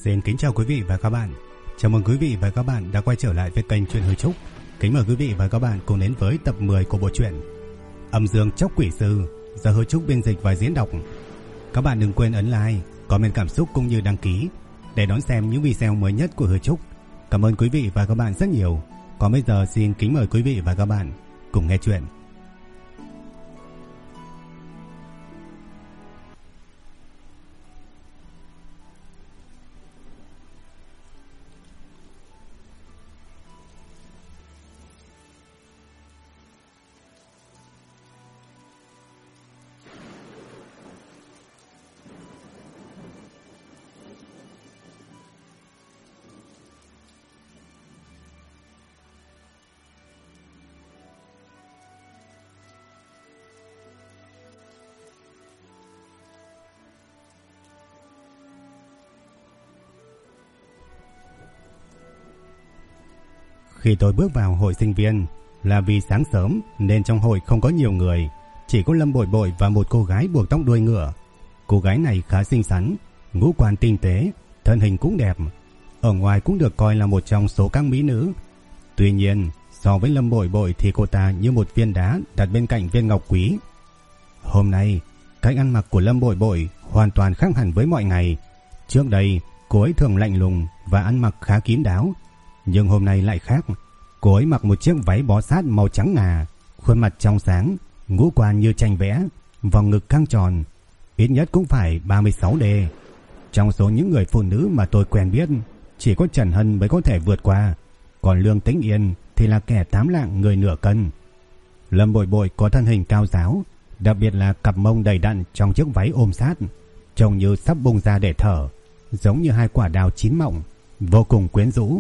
Xin kính chào quý vị và các bạn. Chào mừng quý vị và các bạn đã quay trở lại với kênh Truyện Hư Trúc. Kính mời quý vị và các bạn cùng đến với tập 10 của bộ truyện Âm Dương Chóc Quỷ Sư do Hư Trúc biên dịch và diễn đọc. Các bạn đừng quên ấn like, comment cảm xúc cũng như đăng ký để đón xem những video mới nhất của Hư Trúc. Cảm ơn quý vị và các bạn rất nhiều. Còn bây giờ xin kính mời quý vị và các bạn cùng nghe chuyện. Khi tôi bước vào hội sinh viên là vì sáng sớm nên trong hội không có nhiều người, chỉ có Lâm Bội Bội và một cô gái buộc tóc đuôi ngựa. Cô gái này khá xinh xắn, ngũ quan tinh tế, thân hình cũng đẹp, ở ngoài cũng được coi là một trong số các mỹ nữ. Tuy nhiên, so với Lâm Bội Bội thì cô ta như một viên đá đặt bên cạnh viên ngọc quý. Hôm nay, cách ăn mặc của Lâm Bội Bội hoàn toàn khác hẳn với mọi ngày. Trước đây, cô ấy thường lạnh lùng và ăn mặc khá kín đáo, nhưng hôm nay lại khác. Cô ấy mặc một chiếc váy bó sát màu trắng ngà, khuôn mặt trong sáng, ngũ quan như tranh vẽ, vòng ngực căng tròn, ít nhất cũng phải 36D. Trong số những người phụ nữ mà tôi quen biết, chỉ có Trần Hân mới có thể vượt qua, còn Lương Tĩnh Yên thì là kẻ tám lạng người nửa cân. Lâm Bội Bội có thân hình cao ráo, đặc biệt là cặp mông đầy đặn trong chiếc váy ôm sát, trông như sắp bung ra để thở, giống như hai quả đào chín mọng, vô cùng quyến rũ.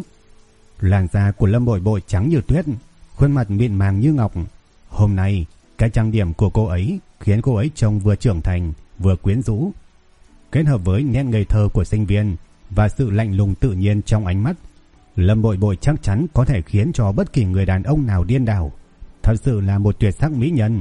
Làn da của Lâm Bội Bội trắng như tuyết, khuôn mặt mịn màng như ngọc. Hôm nay, cái trang điểm của cô ấy khiến cô ấy trông vừa trưởng thành vừa quyến rũ. Kết hợp với nét ngây thơ của sinh viên và sự lạnh lùng tự nhiên trong ánh mắt, Lâm Bội Bội chắc chắn có thể khiến cho bất kỳ người đàn ông nào điên đảo. Thật sự là một tuyệt sắc mỹ nhân.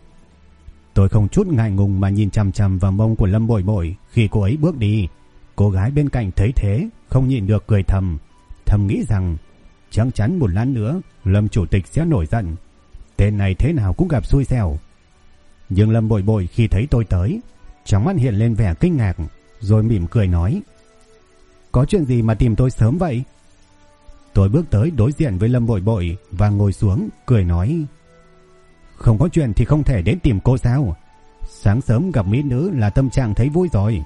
Tôi không chút ngại ngùng mà nhìn chằm chằm vào mông của Lâm Bội Bội khi cô ấy bước đi. Cô gái bên cạnh thấy thế không nhịn được cười thầm nghĩ rằng chắc chắn một lát nữa Lâm chủ tịch sẽ nổi giận. Tên này thế nào cũng gặp xui xẻo. Nhưng Lâm Bội Bội khi thấy tôi tới, trong mắt hiện lên vẻ kinh ngạc, rồi mỉm cười nói: "Có chuyện gì mà tìm tôi sớm vậy?" Tôi bước tới đối diện với Lâm Bội Bội và ngồi xuống, cười nói: "Không có chuyện thì không thể đến tìm cô sao? Sáng sớm gặp mỹ nữ là tâm trạng thấy vui rồi."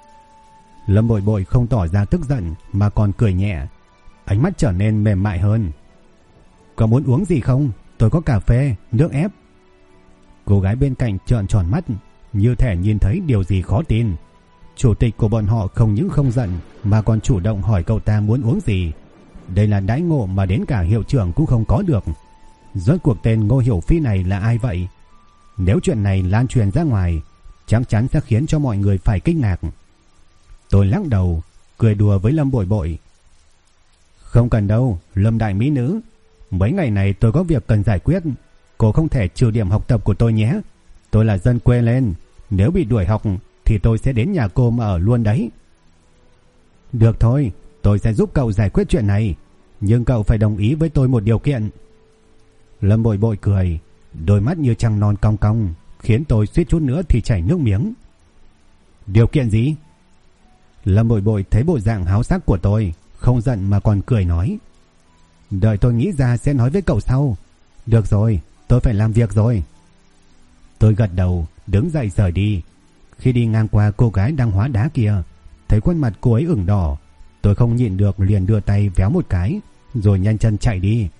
Lâm Bội Bội không tỏ ra tức giận mà còn cười nhẹ, ánh mắt trở nên mềm mại hơn. "Có muốn uống gì không? Tôi có cà phê, nước ép." Cô gái bên cạnh trợn tròn mắt, như thể nhìn thấy điều gì khó tin. Chủ tịch của bọn họ không những không giận mà còn chủ động hỏi cậu ta muốn uống gì. Đây là đãi ngộ mà đến cả hiệu trưởng cũng không có được. Rốt cuộc tên Ngô Hiểu Phi này là ai vậy? Nếu chuyện này lan truyền ra ngoài, chắc chắn sẽ khiến cho mọi người phải kinh ngạc. Tôi lắc đầu, cười đùa với Lâm Bội Bội: "Không cần đâu, Lâm đại mỹ nữ. Mấy ngày này tôi có việc cần giải quyết. Cô không thể trừ điểm học tập của tôi nhé. Tôi là dân quê lên, nếu bị đuổi học thì tôi sẽ đến nhà cô mà ở luôn đấy." "Được thôi, tôi sẽ giúp cậu giải quyết chuyện này, nhưng cậu phải đồng ý với tôi một điều kiện." Lâm Bội Bội cười, đôi mắt như trăng non cong cong, khiến tôi suýt chút nữa thì chảy nước miếng. "Điều kiện gì?" Lâm Bội Bội thấy bộ dạng háo sắc của tôi, không giận mà còn cười nói: "Đợi tôi nghĩ ra sẽ nói với cậu sau." "Được rồi, tôi phải làm việc rồi." Tôi gật đầu, đứng dậy rời đi. Khi đi ngang qua cô gái đang hóa đá kia, thấy khuôn mặt cô ấy ửng đỏ, tôi không nhịn được liền đưa tay véo một cái, rồi nhanh chân chạy đi.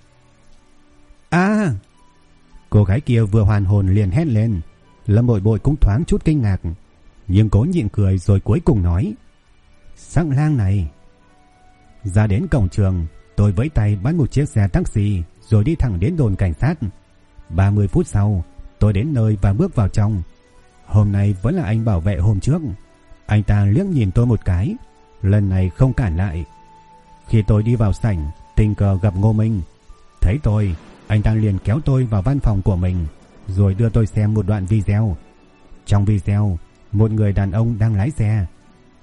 "À!" Cô gái kia vừa hoàn hồn liền hét lên. Lâm Bội Bội cũng thoáng chút kinh ngạc, nhưng cố nhịn cười rồi cuối cùng nói: "Sắc lang này." Ra đến cổng trường, tôi vẫy tay bắt một chiếc xe taxi rồi đi thẳng đến đồn cảnh sát. 30 phút sau, tôi đến nơi và bước vào trong. Hôm nay vẫn là anh bảo vệ hôm trước. Anh ta liếc nhìn tôi một cái, lần này không cản lại. Khi tôi đi vào sảnh, tình cờ gặp Ngô Minh. Thấy tôi, anh ta liền kéo tôi vào văn phòng của mình, rồi đưa tôi xem một đoạn video. Trong video, một người đàn ông đang lái xe.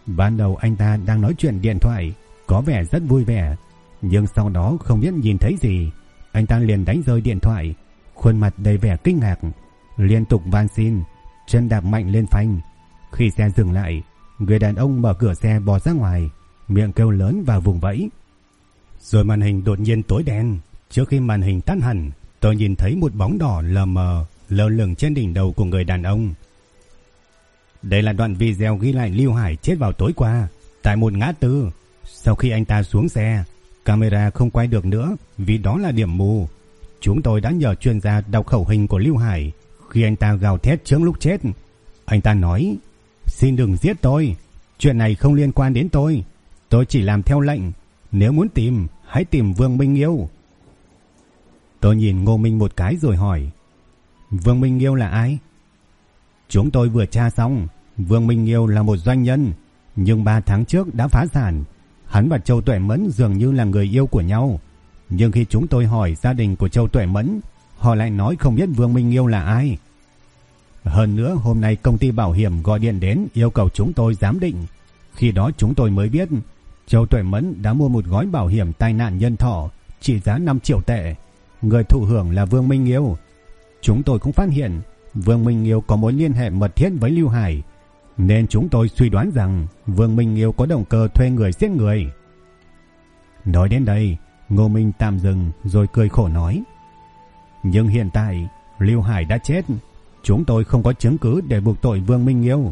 Ban đầu anh ta đang nói chuyện điện thoại, có vẻ rất vui vẻ, nhưng sau đó không biết nhìn thấy gì, anh ta liền đánh rơi điện thoại, khuôn mặt đầy vẻ kinh ngạc, liên tục van xin, chân đạp mạnh lên phanh. Khi xe dừng lại, người đàn ông mở cửa xe bò ra ngoài, miệng kêu lớn và vùng vẫy. Rồi màn hình đột nhiên tối đen. Trước khi màn hình tắt hẳn, tôi nhìn thấy một bóng đỏ lờ mờ lơ lửng trên đỉnh đầu của người đàn ông. Đây là đoạn video ghi lại Lưu Hải chết vào tối qua tại một ngã tư. Sau khi anh ta xuống xe, camera không quay được nữa vì đó là điểm mù. Chúng tôi đã nhờ chuyên gia đọc khẩu hình của Lưu Hải khi anh ta gào thét trước lúc chết. Anh ta nói: "Xin đừng giết tôi, chuyện này không liên quan đến tôi chỉ làm theo lệnh, nếu muốn tìm hãy tìm Vương Minh Yêu." Tôi nhìn Ngô Minh một cái rồi hỏi: "Vương Minh Yêu là ai?" "Chúng tôi vừa tra xong, Vương Minh Yêu là một doanh nhân, nhưng 3 tháng trước đã phá sản. Hắn và Châu Tuệ Mẫn dường như là người yêu của nhau, nhưng khi chúng tôi hỏi gia đình của Châu Tuệ Mẫn, họ lại nói không biết Vương Minh Yêu là ai. Hơn nữa hôm nay công ty bảo hiểm gọi điện đến yêu cầu chúng tôi giám định. Khi đó chúng tôi mới biết Châu Tuệ Mẫn đã mua một gói bảo hiểm tai nạn nhân thọ trị giá 5 triệu tệ. Người thụ hưởng là Vương Minh Yêu. Chúng tôi cũng phát hiện Vương Minh Yêu có mối liên hệ mật thiết với Lưu Hải, nên chúng tôi suy đoán rằng Vương Minh Yêu có động cơ thuê người giết người." Nói đến đây, Ngô Minh tạm dừng rồi cười khổ nói: "Nhưng hiện tại Lưu Hải đã chết, chúng tôi không có chứng cứ để buộc tội Vương Minh Yêu."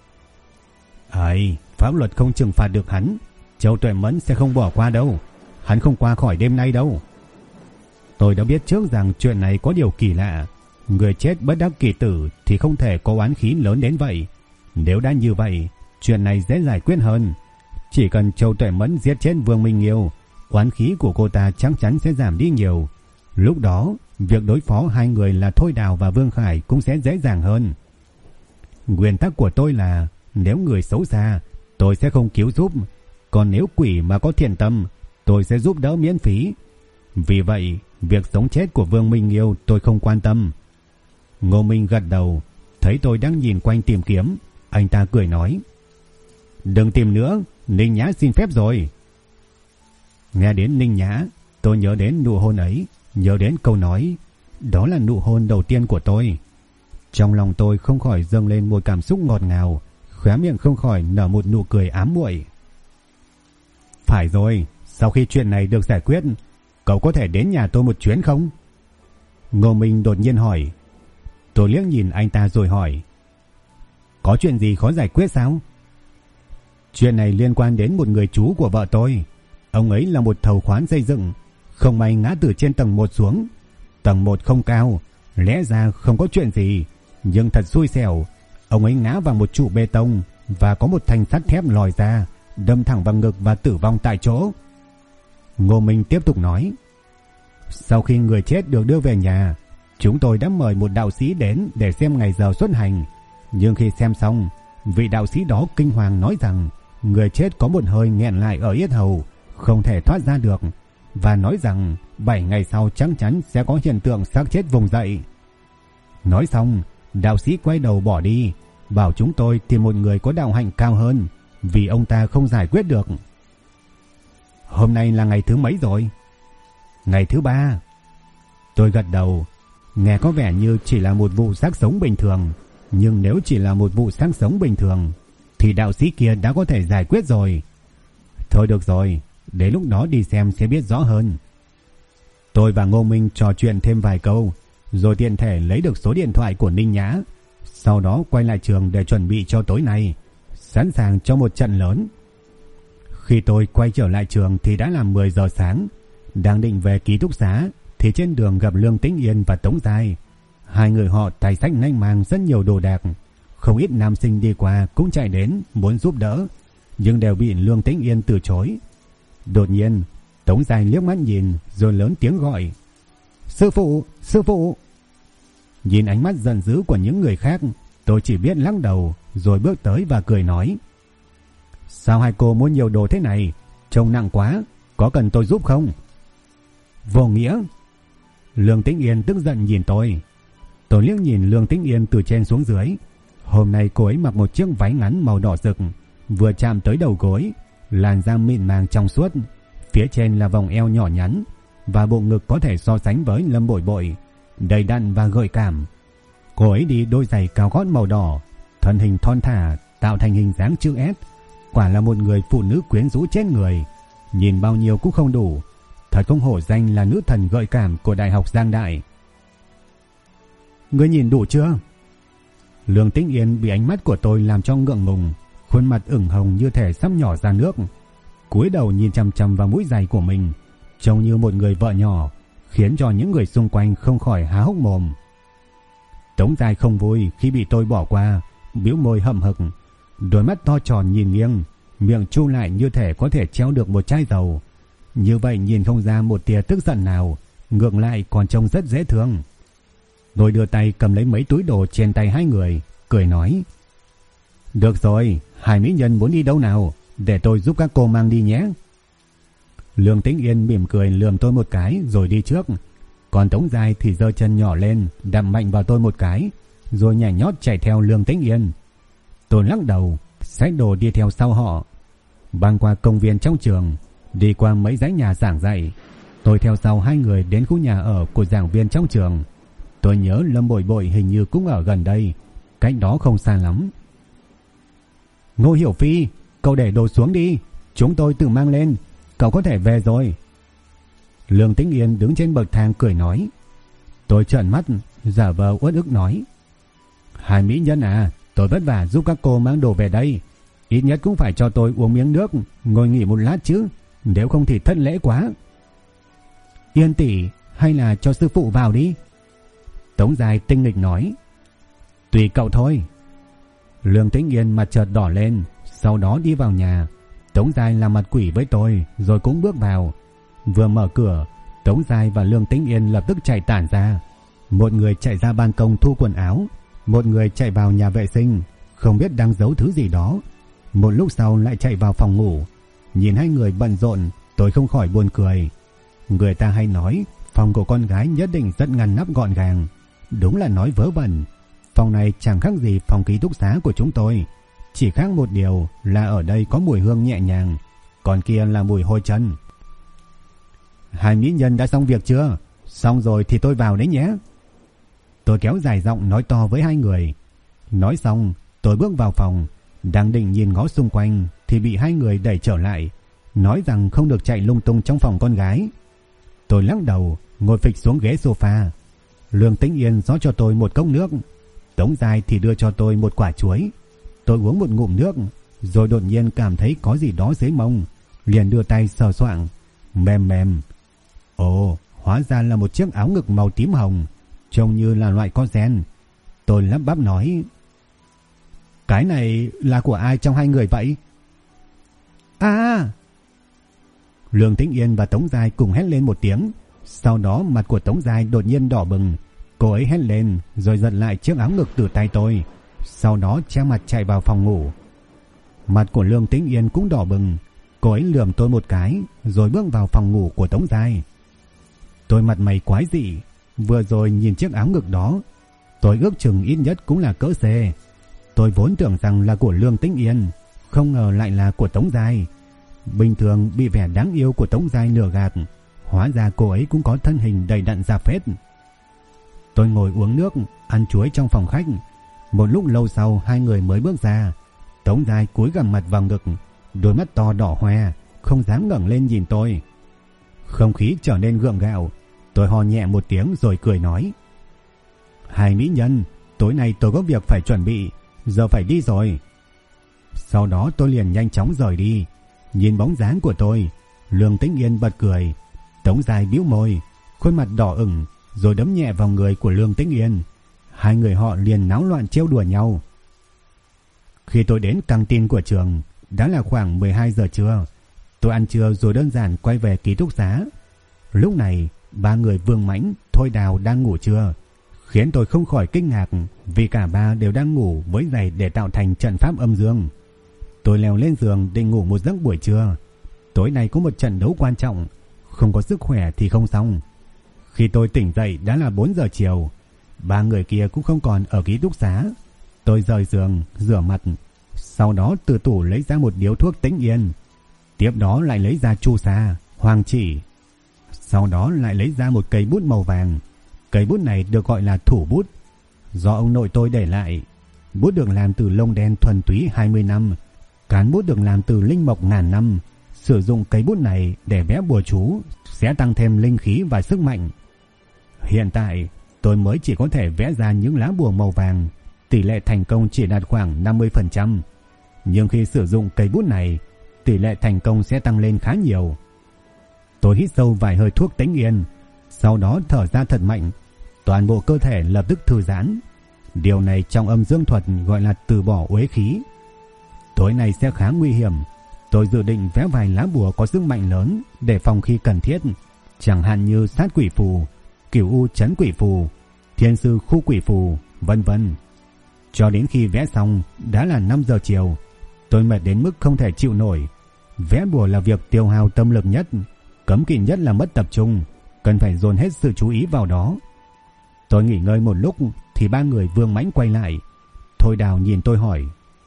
"Pháp luật không trừng phạt được hắn, Châu Tuệ Mẫn sẽ không bỏ qua đâu, hắn không qua khỏi đêm nay đâu." Tôi đã biết trước rằng chuyện này có điều kỳ lạ, người chết bất đắc kỳ tử thì không thể có oán khí lớn đến vậy. Nếu đã như vậy, chuyện này dễ giải quyết hơn. Chỉ cần Châu Tuệ Mẫn giết chết Vương Minh Yêu, oán khí của cô ta chắc chắn sẽ giảm đi nhiều. Lúc đó, việc đối phó hai người là Thôi Đào và Vương Khải cũng sẽ dễ dàng hơn. Nguyên tắc của tôi là nếu người xấu xa, tôi sẽ không cứu giúp, còn nếu quỷ mà có thiện tâm, tôi sẽ giúp đỡ miễn phí. Vì vậy, việc sống chết của Vương Minh Yêu tôi không quan tâm." Ngô Minh gật đầu, thấy tôi đang nhìn quanh tìm kiếm, anh ta cười nói: "Đừng tìm nữa, Ninh Nhã xin phép rồi." Nghe đến Ninh Nhã, tôi nhớ đến nụ hôn ấy, nhớ đến câu nói: "Đó là nụ hôn đầu tiên của tôi." Trong lòng tôi không khỏi dâng lên một cảm xúc ngọt ngào, khóe miệng không khỏi nở một nụ cười ám muội. "Phải rồi, sau khi chuyện này được giải quyết, cậu có thể đến nhà tôi một chuyến không?" Ngô Minh đột nhiên hỏi. Tôi liếc nhìn anh ta rồi hỏi: "Có chuyện gì khó giải quyết sao?" "Chuyện này liên quan đến một người chú của vợ tôi. Ông ấy là một thầu khoán xây dựng, không may ngã từ trên tầng 1 xuống. Tầng 1 không cao, lẽ ra không có chuyện gì, nhưng thật xui xẻo, ông ấy ngã vào một trụ bê tông và có một thanh sắt thép lòi ra, đâm thẳng vào ngực và tử vong tại chỗ." Ngô Minh tiếp tục nói: "Sau khi người chết được đưa về nhà, chúng tôi đã mời một đạo sĩ đến để xem ngày giờ xuất hành. Nhưng khi xem xong, vị đạo sĩ đó kinh hoàng nói rằng người chết có một hơi nghẹn lại ở yết hầu, không thể thoát ra được, và nói rằng 7 ngày sau chắc chắn sẽ có hiện tượng xác chết vùng dậy." Nói xong, đạo sĩ quay đầu bỏ đi, bảo chúng tôi tìm một người có đạo hạnh cao hơn, vì ông ta không giải quyết được. "Hôm nay là ngày thứ mấy rồi?" "Ngày thứ 3. Tôi gật đầu. Nghe có vẻ như chỉ là một vụ xác sống bình thường, nhưng nếu chỉ là một vụ xác sống bình thường thì đạo sĩ kia đã có thể giải quyết rồi. Thôi được rồi, đến lúc đó đi xem sẽ biết rõ hơn." Tôi và Ngô Minh trò chuyện thêm vài câu, rồi tiện thể lấy được số điện thoại của Ninh Nhã, sau đó quay lại trường để chuẩn bị cho tối nay, sẵn sàng cho một trận lớn. Khi tôi quay trở lại trường thì đã là 10 giờ sáng, đang định về ký túc xá thì trên đường gặp Lương Tĩnh Yên và Tống Giai. Hai người họ tay xách nanh mang rất nhiều đồ đạc, không ít nam sinh đi qua cũng chạy đến muốn giúp đỡ, nhưng đều bị Lương Tĩnh Yên từ chối. Đột nhiên, Tống Giai liếc mắt nhìn rồi lớn tiếng gọi: "Sư phụ, sư phụ!" Nhìn ánh mắt giận dữ của những người khác, tôi chỉ biết lắc đầu rồi bước tới và cười nói: "Sao hai cô muốn nhiều đồ thế này? Trông nặng quá, có cần tôi giúp không?" "Vô nghĩa!" Lương Tĩnh Yên tức giận nhìn tôi. Tôi liếc nhìn Lương Tĩnh Yên từ trên xuống dưới. Hôm nay cô ấy mặc một chiếc váy ngắn màu đỏ rực, vừa chạm tới đầu gối, làn da mịn màng trong suốt, phía trên là vòng eo nhỏ nhắn và bộ ngực có thể so sánh với Lâm Bội Bội, đầy đặn và gợi cảm. Cô ấy đi đôi giày cao gót màu đỏ, thân hình thon thả tạo thành hình dáng chữ S, quả là một người phụ nữ quyến rũ chết người, nhìn bao nhiêu cũng không đủ, thật không hổ danh là nữ thần gợi cảm của Đại học Giang Đại. Ngươi nhìn đủ chưa? Lương Tĩnh Yên bị ánh mắt của tôi làm cho ngượng ngùng, khuôn mặt ửng hồng như thể sắp nhỏ ra nước, cúi đầu nhìn chằm chằm vào mũi giày của mình, trông như một người vợ nhỏ, khiến cho những người xung quanh không khỏi há hốc mồm. Tống Giai không vui khi bị tôi bỏ qua, bĩu môi hậm hực, đôi mắt to tròn nhìn nghiêng, miệng chu lại như thể có thể treo được một chai dầu. Như vậy nhìn không ra một tia tức giận nào, ngược lại còn trông rất dễ thương. Tôi đưa tay cầm lấy mấy túi đồ trên tay hai người, cười nói: Được rồi, hai mỹ nhân muốn đi đâu nào, để tôi giúp các cô mang đi nhé. Lương Tĩnh Yên mỉm cười lườm tôi một cái rồi đi trước, còn Tống Giai thì giơ chân nhỏ lên đạp mạnh vào tôi một cái, rồi nhảy nhót chạy theo Lương Tĩnh Yên. Tôi lắc đầu, xách đồ đi theo sau họ. Băng qua công viên trong trường, đi qua mấy dãy nhà giảng dạy, tôi theo sau hai người đến khu nhà ở của giảng viên trong trường. Tôi nhớ Lâm Bội Bội hình như cũng ở gần đây, cách đó không xa lắm. Ngô Hiểu Phi, cậu để đồ xuống đi, chúng tôi tự mang lên, cậu có thể về rồi. Lương Tĩnh Yên đứng trên bậc thang cười nói. Tôi trợn mắt, giả vờ uất ức nói: Hai mỹ nhân à, tôi vất vả giúp các cô mang đồ về đây, ít nhất cũng phải cho tôi uống miếng nước, ngồi nghỉ một lát chứ, nếu không thì thất lễ quá. Yên tỷ, hay là cho sư phụ vào đi. Tống Giai tinh nghịch nói. Tùy cậu thôi. Lương Tĩnh Yên mặt chợt đỏ lên, sau đó đi vào nhà. Tống Giai làm mặt quỷ với tôi rồi cũng bước vào. Vừa mở cửa, Tống Giai và Lương Tĩnh Yên lập tức chạy tản ra. Một người chạy ra ban công thu quần áo, một người chạy vào nhà vệ sinh, không biết đang giấu thứ gì đó. Một lúc sau lại chạy vào phòng ngủ. Nhìn hai người bận rộn, tôi không khỏi buồn cười. Người ta hay nói phòng của con gái nhất định rất ngăn nắp gọn gàng, đúng là nói vớ vẩn. Phòng này chẳng khác gì phòng ký túc xá của chúng tôi, chỉ khác một điều là ở đây có mùi hương nhẹ nhàng, còn kia là mùi hôi chân. Hai mỹ nhân đã xong việc chưa? Xong rồi thì tôi vào đấy nhé. Tôi kéo dài giọng nói to với hai người. Nói xong, tôi bước vào phòng, đang định nhìn ngó xung quanh thì bị hai người đẩy trở lại, nói rằng không được chạy lung tung trong phòng con gái. Tôi lắc đầu, ngồi phịch xuống ghế sofa. Lương Tĩnh Yên rót cho tôi một cốc nước, Tống Giai thì đưa cho tôi một quả chuối. Tôi uống một ngụm nước, rồi đột nhiên cảm thấy có gì đó dưới mông, liền đưa tay sờ soạng, mềm mềm. Ồ, hóa ra là một chiếc áo ngực màu tím hồng, trông như là loại có ren. Tôi lắp bắp nói: Cái này là của ai trong hai người vậy? À! Lương Tĩnh Yên và Tống Giai cùng hét lên một tiếng. Sau đó mặt của Tống Giai đột nhiên đỏ bừng, cô ấy hét lên rồi giật lại chiếc áo ngực từ tay tôi, sau đó che mặt chạy vào phòng ngủ. Mặt của Lương Tĩnh Yên cũng đỏ bừng, cô ấy lườm tôi một cái rồi bước vào phòng ngủ của Tống Giai. Tôi mặt mày quái dị, vừa rồi nhìn chiếc áo ngực đó, tôi ước chừng ít nhất cũng là cỡ C. Tôi vốn tưởng rằng là của Lương Tĩnh Yên, không ngờ lại là của Tống Giai. Bình thường bị vẻ đáng yêu của Tống Giai lừa gạt, hóa ra cô ấy cũng có thân hình đầy đặn ra phết. Tôi ngồi uống nước, ăn chuối trong phòng khách. Một lúc lâu sau hai người mới bước ra. Tống Giai cúi gằm mặt vào ngực, đôi mắt to đỏ hoe, không dám ngẩng lên nhìn tôi. Không khí trở nên gượng gạo. Tôi ho nhẹ một tiếng rồi cười nói: Hai mỹ nhân, tối nay tôi có việc phải chuẩn bị, giờ phải đi rồi. Sau đó tôi liền nhanh chóng rời đi. Nhìn bóng dáng của tôi, Lương Tĩnh Yên bật cười, Tống Giai bĩu môi, khuôn mặt đỏ ửng, rồi đấm nhẹ vào người của Lương Tĩnh Yên. Hai người họ liền náo loạn trêu đùa nhau. Khi tôi đến căng tin của trường, đã là khoảng 12 giờ trưa. Tôi ăn trưa rồi đơn giản quay về ký túc xá. Lúc này, ba người Vương Mãnh, Thôi Đào đang ngủ trưa, khiến tôi không khỏi kinh ngạc vì cả ba đều đang ngủ với giày để tạo thành trận pháp âm dương. Tôi leo lên giường định ngủ một giấc buổi trưa. Tối nay có một trận đấu quan trọng, không có sức khỏe thì không xong. Khi tôi tỉnh dậy đã là 4 giờ chiều. Ba người kia cũng không còn ở ký túc xá. Tôi rời giường, rửa mặt, Sau đó từ tủ lấy ra một điếu thuốc tĩnh yên. Tiếp đó lại lấy ra chu sa, hoàng chỉ. Sau đó lại lấy ra một cây bút màu vàng. Cây bút này được gọi là thủ bút, do ông nội tôi để lại. Bút được làm từ lông đen thuần túy 20 năm. Cán bút được làm từ linh mộc ngàn năm. Sử dụng cây bút này để vẽ bùa chú sẽ tăng thêm linh khí và sức mạnh. Hiện tại tôi mới chỉ có thể vẽ ra những lá bùa màu vàng, tỷ lệ thành công chỉ đạt khoảng 50%. Nhưng khi sử dụng cây bút này, tỷ lệ thành công sẽ tăng lên khá nhiều. Tôi hít sâu vài hơi thuốc tĩnh yên, sau đó thở ra thật mạnh, toàn bộ cơ thể lập tức thư giãn. Điều này trong âm dương thuật gọi là từ bỏ uế khí. Tối nay sẽ khá nguy hiểm. Tôi dự định vẽ vài lá bùa có sức mạnh lớn để phòng khi cần thiết, chẳng hạn như sát quỷ phù, cửu u trấn quỷ phù, thiên sư khu quỷ phù, vân vân. Cho đến khi vẽ xong đã là 5 giờ chiều. Tôi mệt đến mức không thể chịu nổi. Vẽ bùa là việc tiêu hao tâm lực nhất, cấm kỵ nhất là mất tập trung, cần phải dồn hết sự chú ý vào đó. Tôi nghỉ ngơi một lúc thì ba người Vương Mãnh quay lại. Thôi Đào nhìn tôi hỏi: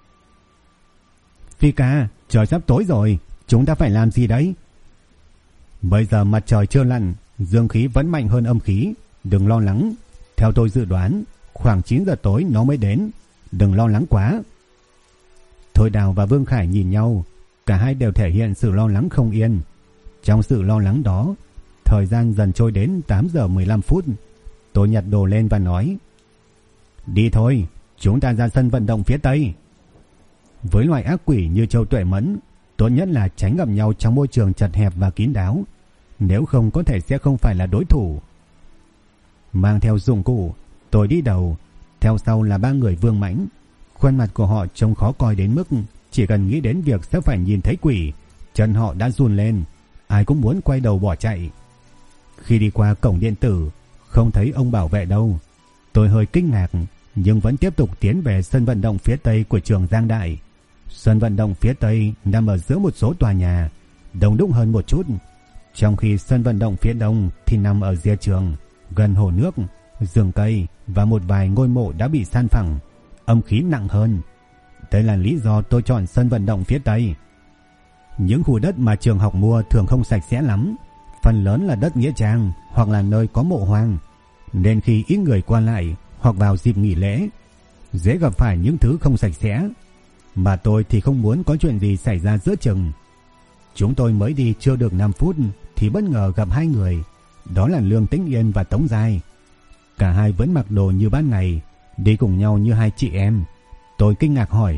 Phi ca, trời sắp tối rồi, chúng ta phải làm gì đấy? Bây giờ mặt trời chưa lặn, dương khí vẫn mạnh hơn âm khí, đừng lo lắng. Theo tôi dự đoán, khoảng 9 giờ tối nó mới đến, đừng lo lắng quá. Thôi Đào và Vương Khải nhìn nhau, cả hai đều thể hiện sự lo lắng không yên. Trong sự lo lắng đó, thời gian dần trôi đến 8 giờ 15 phút. Tôi nhặt đồ lên và nói: Đi thôi, chúng ta ra sân vận động phía Tây. Với loại ác quỷ như Châu Tuệ Mẫn, tốt nhất là tránh gặp nhau trong môi trường chật hẹp và kín đáo, nếu không có thể sẽ không phải là đối thủ. Mang theo dụng cụ, tôi đi đầu, theo sau là ba người Vương Mãnh. Khuôn mặt của họ trông khó coi đến mức chỉ cần nghĩ đến việc sẽ phải nhìn thấy quỷ, chân họ đã run lên, ai cũng muốn quay đầu bỏ chạy. Khi đi qua cổng điện tử, không thấy ông bảo vệ đâu. Tôi hơi kinh ngạc, nhưng vẫn tiếp tục tiến về sân vận động phía Tây của trường Giang Đại. Sân vận động phía Tây nằm ở giữa một số tòa nhà, đông đúc hơn một chút, trong khi sân vận động phía Đông thì nằm ở rìa trường, gần hồ nước, rừng cây và một vài ngôi mộ đã bị san phẳng, âm khí nặng hơn. Đây là lý do tôi chọn sân vận động phía Tây. Những khu đất mà trường học mua thường không sạch sẽ lắm, phần lớn là đất nghĩa trang hoặc là nơi có mộ hoang, nên khi ít người qua lại hoặc vào dịp nghỉ lễ, dễ gặp phải những thứ không sạch sẽ. Mà tôi thì không muốn có chuyện gì xảy ra giữa chừng. Chúng tôi mới đi chưa được 5 phút thì bất ngờ gặp hai người, đó là Lương Tĩnh Yên và Tống Giai. Cả hai vẫn mặc đồ như ban ngày, đi cùng nhau như hai chị em. Tôi kinh ngạc hỏi: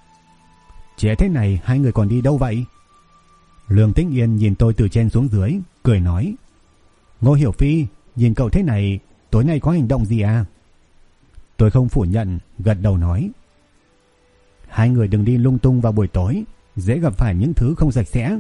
Trễ thế này hai người còn đi đâu vậy? Lương Tĩnh Yên nhìn tôi từ trên xuống dưới, cười nói: Ngô Hiểu Phi, nhìn cậu thế này, tối nay có hành động gì à? Tôi không phủ nhận, gật đầu nói: Hai người đừng đi lung tung vào buổi tối, dễ gặp phải những thứ không sạch sẽ.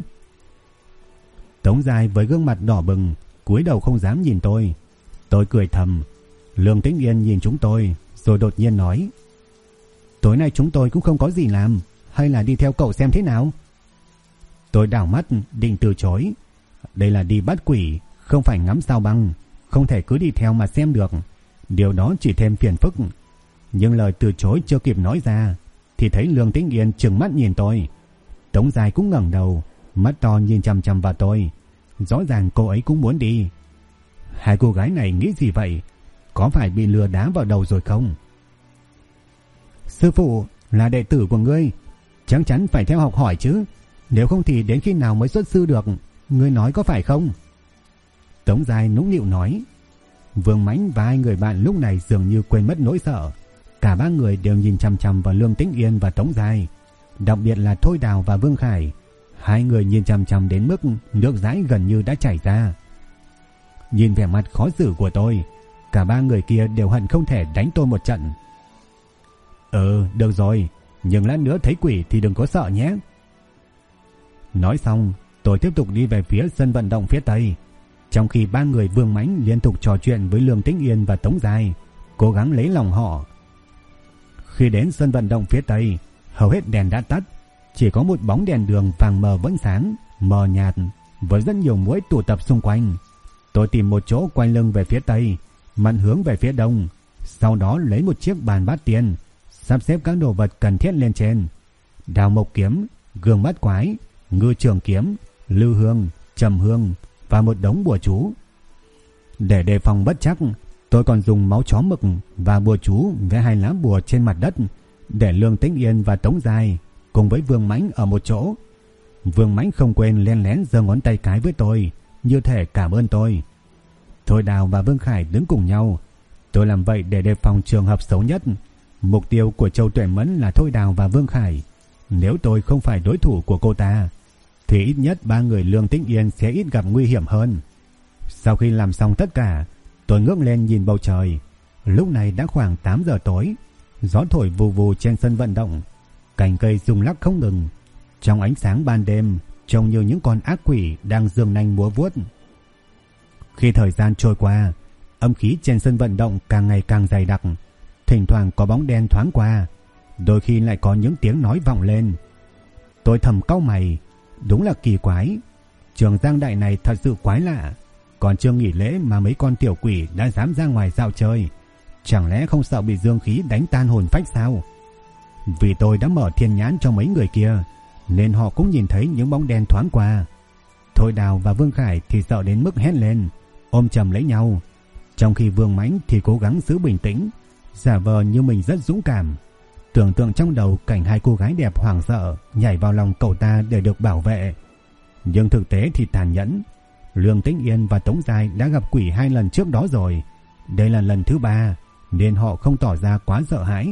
Tống Giai với gương mặt đỏ bừng, cúi đầu không dám nhìn tôi. Tôi cười thầm. Lương Tĩnh Yên nhìn chúng tôi, rồi đột nhiên nói: Tối nay chúng tôi cũng không có gì làm, hay là đi theo cậu xem thế nào? Tôi đảo mắt định từ chối. Đây là đi bắt quỷ, không phải ngắm sao băng, không thể cứ đi theo mà xem được, điều đó chỉ thêm phiền phức. Nhưng lời từ chối chưa kịp nói ra thì thấy Lương Tĩnh Yên trừng mắt nhìn tôi. Tống Giai cũng ngẩng đầu, mắt to nhìn chằm chằm vào tôi. Rõ ràng cô ấy cũng muốn đi. Hai cô gái này nghĩ gì vậy? Có phải bị lừa đá vào đầu rồi không? Sư phụ là đệ tử của ngươi, chắc chắn phải theo học hỏi chứ, nếu không thì đến khi nào mới xuất sư được, ngươi nói có phải không? Tống Giai nũng nịu nói. Vương Mãnh và hai người bạn lúc này dường như quên mất nỗi sợ. Cả ba người đều nhìn chằm chằm vào Lương Tĩnh Yên và Tống Giai, đặc biệt là Thôi Đào và Vương Khải. Hai người nhìn chằm chằm đến mức nước dãi gần như đã chảy ra. Nhìn vẻ mặt khó xử của tôi, cả ba người kia đều hận không thể đánh tôi một trận. Được rồi, nhưng lát nữa thấy quỷ thì đừng có sợ nhé. Nói xong, tôi tiếp tục đi về phía sân vận động phía Tây, trong khi ba người Vương Mãnh liên tục trò chuyện với Lương Tĩnh Yên và Tống Giai, cố gắng lấy lòng họ. Khi đến sân vận động phía Tây, hầu hết đèn đã tắt, chỉ có một bóng đèn đường vàng mờ vẫn sáng, mờ nhạt, với rất nhiều muỗi tụ tập xung quanh. Tôi tìm một chỗ quay lưng về phía Tây, mặt hướng về phía Đông, sau đó lấy một chiếc bàn bát tiên, sắp xếp các đồ vật cần thiết lên trên. Đào mộc kiếm, gương mắt quái, ngư trường kiếm, lưu hương, trầm hương và một đống bùa chú. Để đề phòng bất trắc, tôi còn dùng máu chó mực và bùa chú vẽ 2 lá bùa trên mặt đất để Lương Tĩnh Yên và Tống Giai cùng với Vương Mãnh ở một chỗ. Vương Mãnh không quên len lén giơ ngón tay cái với tôi, như thể cảm ơn tôi. Thôi Đào và Vương Khải đứng cùng nhau. Tôi làm vậy để đề phòng trường hợp xấu nhất. Mục tiêu của Châu Tuệ Mẫn là Thôi Đào và Vương Khải. Nếu tôi không phải đối thủ của cô ta, thì ít nhất 3 người Lương Tĩnh Yên sẽ ít gặp nguy hiểm hơn. Sau khi làm xong tất cả, tôi ngước lên nhìn bầu trời. Lúc này đã khoảng 8 giờ tối. Gió thổi vù vù trên sân vận động, cành cây rung lắc không ngừng. Trong ánh sáng ban đêm, trông như những con ác quỷ đang giương nanh múa vuốt. Khi thời gian trôi qua, âm khí trên sân vận động càng ngày càng dày đặc. Thỉnh thoảng có bóng đen thoáng qua, đôi khi lại có những tiếng nói vọng lên. Tôi thầm cau mày, đúng là kỳ quái. Trường Giang Đại này thật sự quái lạ. Còn chưa nghỉ lễ mà mấy con tiểu quỷ đã dám ra ngoài dạo chơi. Chẳng lẽ không sợ bị dương khí đánh tan hồn phách sao? Vì tôi đã mở thiên nhãn cho mấy người kia, nên họ cũng nhìn thấy những bóng đen thoáng qua. Thôi Đào và Vương Khải thì sợ đến mức hét lên, ôm chầm lấy nhau. Trong khi Vương Mãnh thì cố gắng giữ bình tĩnh, giả vờ như mình rất dũng cảm. Tưởng tượng trong đầu cảnh 2 cô gái đẹp hoảng sợ nhảy vào lòng cậu ta để được bảo vệ. Nhưng thực tế thì tàn nhẫn. Lương Tĩnh Yên và Tống Giai đã gặp quỷ 2 lần trước đó rồi. Đây là lần thứ 3, nên họ không tỏ ra quá sợ hãi.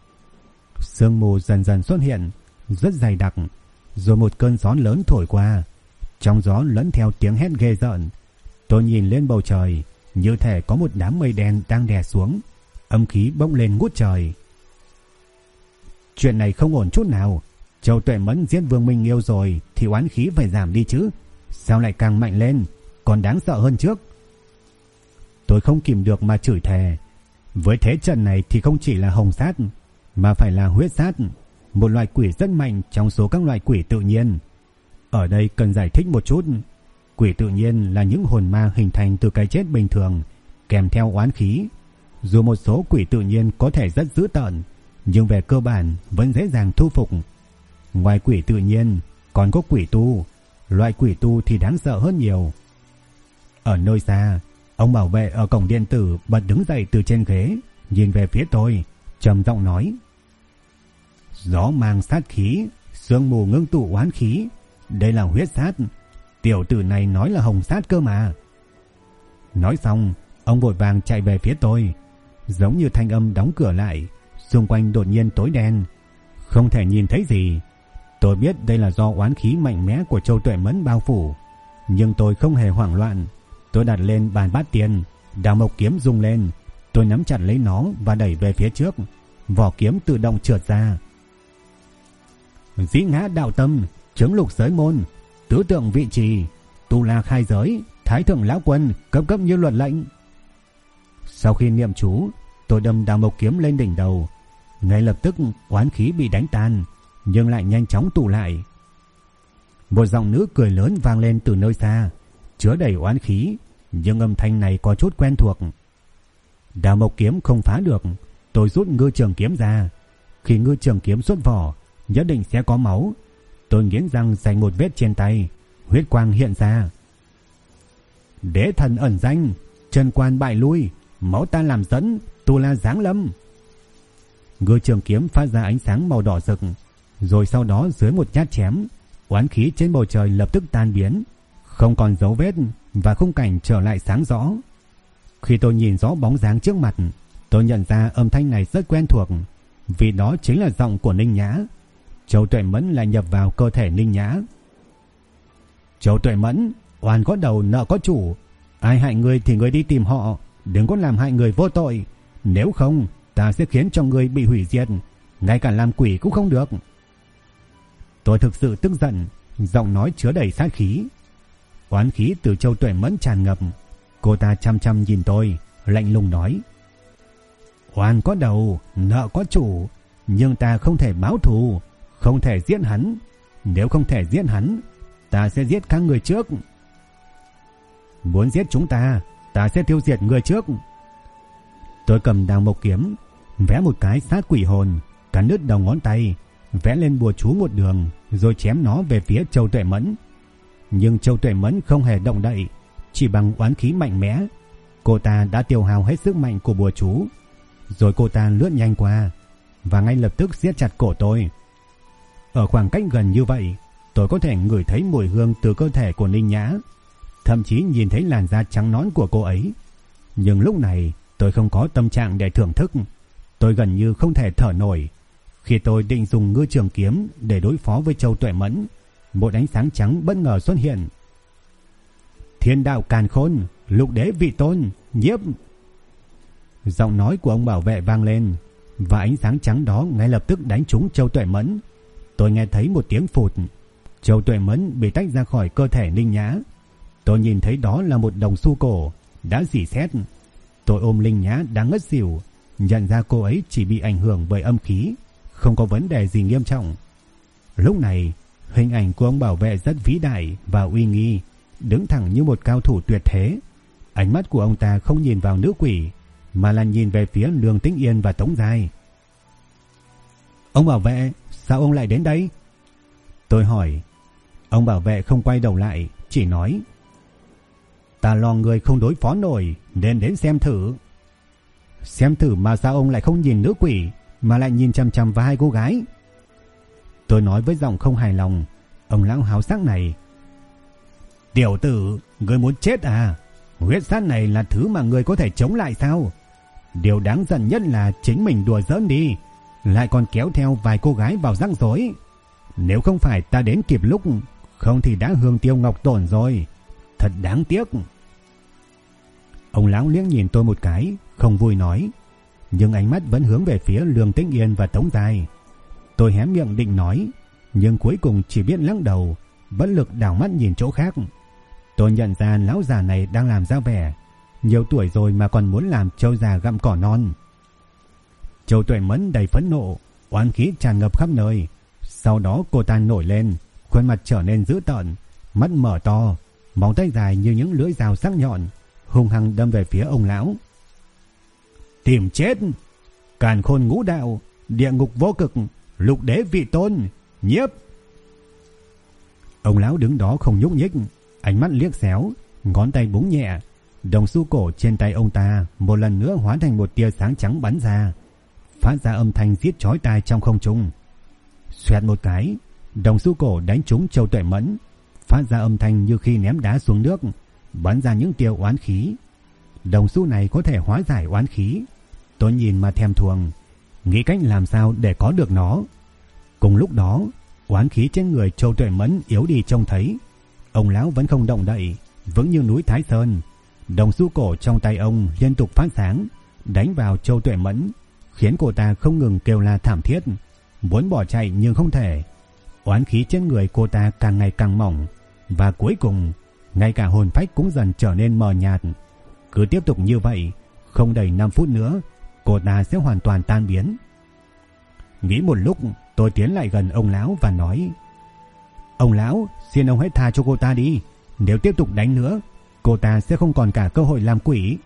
Sương mù dần dần xuất hiện, rất dày đặc, rồi một cơn gió lớn thổi qua. Trong gió lẫn theo tiếng hét ghê rợn. Tôi nhìn lên bầu trời, như thể có một đám mây đen đang đè xuống. Âm khí bỗng lên ngút trời. Chuyện này không ổn chút nào. Châu Tuệ Mẫn giết Vương Minh Yêu rồi thì oán khí phải giảm đi chứ. Sao lại càng mạnh lên, còn đáng sợ hơn trước? Tôi không kìm được mà chửi thề. Với thế trận này thì không chỉ là hồng sát, mà phải là huyết sát, một loại quỷ rất mạnh trong số các loại quỷ tự nhiên. Ở đây cần giải thích một chút. Quỷ tự nhiên là những hồn ma hình thành từ cái chết bình thường, kèm theo oán khí. Dù một số quỷ tự nhiên có thể rất dữ tợn, nhưng về cơ bản vẫn dễ dàng thu phục. Ngoài quỷ tự nhiên, còn có quỷ tu. Loại quỷ tu thì đáng sợ hơn nhiều. Ở nơi xa, ông bảo vệ ở cổng điện tử bật đứng dậy từ trên ghế, nhìn về phía tôi, trầm giọng nói: Gió mang sát khí, sương mù ngưng tụ oán khí. Đây là huyết sát. Tiểu tử này nói là hồng sát cơ mà. Nói xong, ông vội vàng chạy về phía tôi. Giống như thanh âm đóng cửa lại, xung quanh đột nhiên tối đen, không thể nhìn thấy gì. Tôi biết đây là do oán khí mạnh mẽ của Châu Tuệ Mẫn bao phủ, nhưng tôi không hề hoảng loạn. Tôi đặt lên bàn bát tiên, đào mộc kiếm rung lên. Tôi nắm chặt lấy nó và đẩy về phía trước. Vỏ kiếm tự động trượt ra. Dĩ ngã đạo tâm, chứng lục giới môn, tứ tượng vị trì, tu la khai giới, thái thượng lão quân, cấp cấp như luật lệnh. Sau khi niệm chú, tôi đâm đào mộc kiếm lên đỉnh đầu. Ngay lập tức oán khí bị đánh tan, nhưng lại nhanh chóng tụ lại. Một giọng nữ cười lớn vang lên từ nơi xa, chứa đầy oán khí, nhưng âm thanh này có chút quen thuộc. Đào mộc kiếm không phá được. Tôi rút ngư trường kiếm ra. Khi ngư trường kiếm xuất vỏ, nhất định sẽ có máu. Tôi nghiến răng dành một vết trên tay, huyết quang hiện ra. Đế thần ẩn danh, chân quan bại lui, máu ta làm dẫn, tu la giáng lâm. Ngư trường kiếm phát ra ánh sáng màu đỏ rực, rồi sau đó dưới một nhát chém, oán khí trên bầu trời lập tức tan biến, không còn dấu vết, và khung cảnh trở lại sáng rõ. Khi tôi nhìn rõ bóng dáng trước mặt, tôi nhận ra âm thanh này rất quen thuộc, vì đó chính là giọng của Ninh Nhã. Châu Tuệ Mẫn lại nhập vào cơ thể Ninh Nhã. Châu Tuệ Mẫn, oan có đầu nợ có chủ, ai hại ngươi thì ngươi đi tìm họ, đừng có làm hại người vô tội, nếu không ta sẽ khiến cho ngươi bị hủy diệt, ngay cả làm quỷ cũng không được. Tôi thực sự tức giận, giọng nói chứa đầy sát khí. Oán khí từ Châu Tuệ Mẫn tràn ngập. Cô ta chăm chăm nhìn tôi, lạnh lùng nói: oan có đầu, nợ có chủ, nhưng ta không thể báo thù, không thể giết hắn. Nếu không thể giết hắn, ta sẽ giết các người trước. Muốn giết chúng ta, ta sẽ tiêu diệt người trước. Tôi cầm đào mộc kiếm, vẽ một cái sát quỷ hồn, cắn đứt đầu ngón tay, vẽ lên bùa chú một đường rồi chém nó về phía Châu Tuệ Mẫn. Nhưng Châu Tuệ Mẫn không hề động đậy, chỉ bằng oán khí mạnh mẽ, cô ta đã tiêu hao hết sức mạnh của bùa chú. Rồi cô ta lướt nhanh qua và ngay lập tức siết chặt cổ tôi. Ở khoảng cách gần như vậy, tôi có thể ngửi thấy mùi hương từ cơ thể của Ninh Nhã, thậm chí nhìn thấy làn da trắng nõn của cô ấy. Nhưng lúc này tôi không có tâm trạng để thưởng thức. Tôi gần như không thể thở nổi. Khi tôi định dùng ngư trường kiếm để đối phó với Châu Tuệ Mẫn, một ánh sáng trắng bất ngờ xuất hiện. Thiên đạo càn khôn, lục đế vị tôn, nhiếp. Giọng nói của ông bảo vệ vang lên và ánh sáng trắng đó ngay lập tức đánh trúng Châu Tuệ Mẫn. Tôi nghe thấy một tiếng phụt. Châu Tuệ Mẫn bị tách ra khỏi cơ thể Ninh Nhã. Tôi nhìn thấy đó là một đồng xu cổ đã rỉ sét. Tôi ôm Ninh Nhã đang ngất xỉu, nhận ra cô ấy chỉ bị ảnh hưởng bởi âm khí, không có vấn đề gì nghiêm trọng. Lúc này, hình ảnh của ông bảo vệ rất vĩ đại và uy nghi, đứng thẳng như một cao thủ tuyệt thế. Ánh mắt của ông ta không nhìn vào nữ quỷ, mà là nhìn về phía Lương Tĩnh Yên và Tống Giai. Ông bảo vệ, sao ông lại đến đây? Tôi hỏi. Ông bảo vệ không quay đầu lại, chỉ nói: Ta lo người không đối phó nổi nên đến xem thử. Xem thử mà sao ông lại không nhìn nữ quỷ mà lại nhìn chằm chằm vào hai cô gái? Tôi nói với giọng không hài lòng. Ông lão háo sắc này: Tiểu tử, người muốn chết à? Huyết sát này là thứ mà người có thể chống lại sao? Điều đáng giận nhất là chính mình đùa giỡn đi, lại còn kéo theo vài cô gái vào rắc rối. Nếu không phải ta đến kịp lúc, không thì đã hương tiêu ngọc tổn rồi. Thật đáng tiếc. Ông lão liếc nhìn tôi một cái, không vui nói, nhưng ánh mắt vẫn hướng về phía Lương Tĩnh Yên và Tống Giai. Tôi hé miệng định nói, nhưng cuối cùng chỉ biết lắc đầu, bất lực đảo mắt nhìn chỗ khác. Tôi nhận ra lão già này đang làm ra vẻ nhiều tuổi rồi mà còn muốn làm trâu già gặm cỏ non. Châu Tuệ Mẫn đầy phẫn nộ, oán khí tràn ngập khắp nơi. Sau đó cô ta nổi lên, khuôn mặt trở nên dữ tợn, mắt mở to, móng tay dài như những lưỡi dao sắc nhọn, hung hăng đâm về phía ông lão. Tìm chết! Càn khôn ngũ đạo, địa ngục vô cực, lục đế vị tôn, nhiếp! Ông lão đứng đó không nhúc nhích, ánh mắt liếc xéo, ngón tay búng nhẹ. Đồng xu cổ trên tay ông ta một lần nữa hóa thành một tia sáng trắng bắn ra, phát ra âm thanh rít chói tai trong không trung. Xoẹt một cái, đồng xu cổ đánh trúng Châu Tuệ Mẫn, phát ra âm thanh như khi ném đá xuống nước, bắn ra những tia oán khí. Đồng xu này có thể hóa giải oán khí. Tôi nhìn mà thèm thuồng, nghĩ cách làm sao để có được nó. Cùng lúc đó, oán khí trên người Châu Tuệ Mẫn yếu đi trông thấy. Ông lão vẫn không động đậy, vững như núi Thái Sơn. Đồng xu cổ trong tay ông liên tục phát sáng, đánh vào Châu Tuệ Mẫn, khiến cô ta không ngừng kêu la thảm thiết, muốn bỏ chạy nhưng không thể. Oán khí trên người cô ta càng ngày càng mỏng, và cuối cùng ngay cả hồn phách cũng dần trở nên mờ nhạt. Cứ tiếp tục như vậy, không đầy 5 phút nữa, cô ta sẽ hoàn toàn tan biến. Nghĩ một lúc, tôi tiến lại gần ông lão và nói: Ông lão, xin ông hãy tha cho cô ta đi. Nếu tiếp tục đánh nữa, cô ta sẽ không còn cả cơ hội làm quỷ.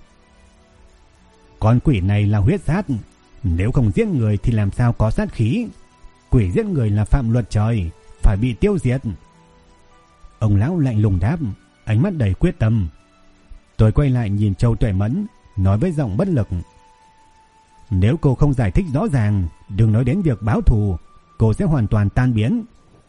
Con quỷ này là huyết sát, nếu không giết người thì làm sao có sát khí. Quỷ giết người là phạm luật trời, phải bị tiêu diệt. Ông lão lạnh lùng đáp, ánh mắt đầy quyết tâm. Tôi quay lại nhìn Châu Tuệ Mẫn, nói với giọng bất lực: Nếu cô không giải thích rõ ràng, đừng nói đến việc báo thù, cô sẽ hoàn toàn tan biến.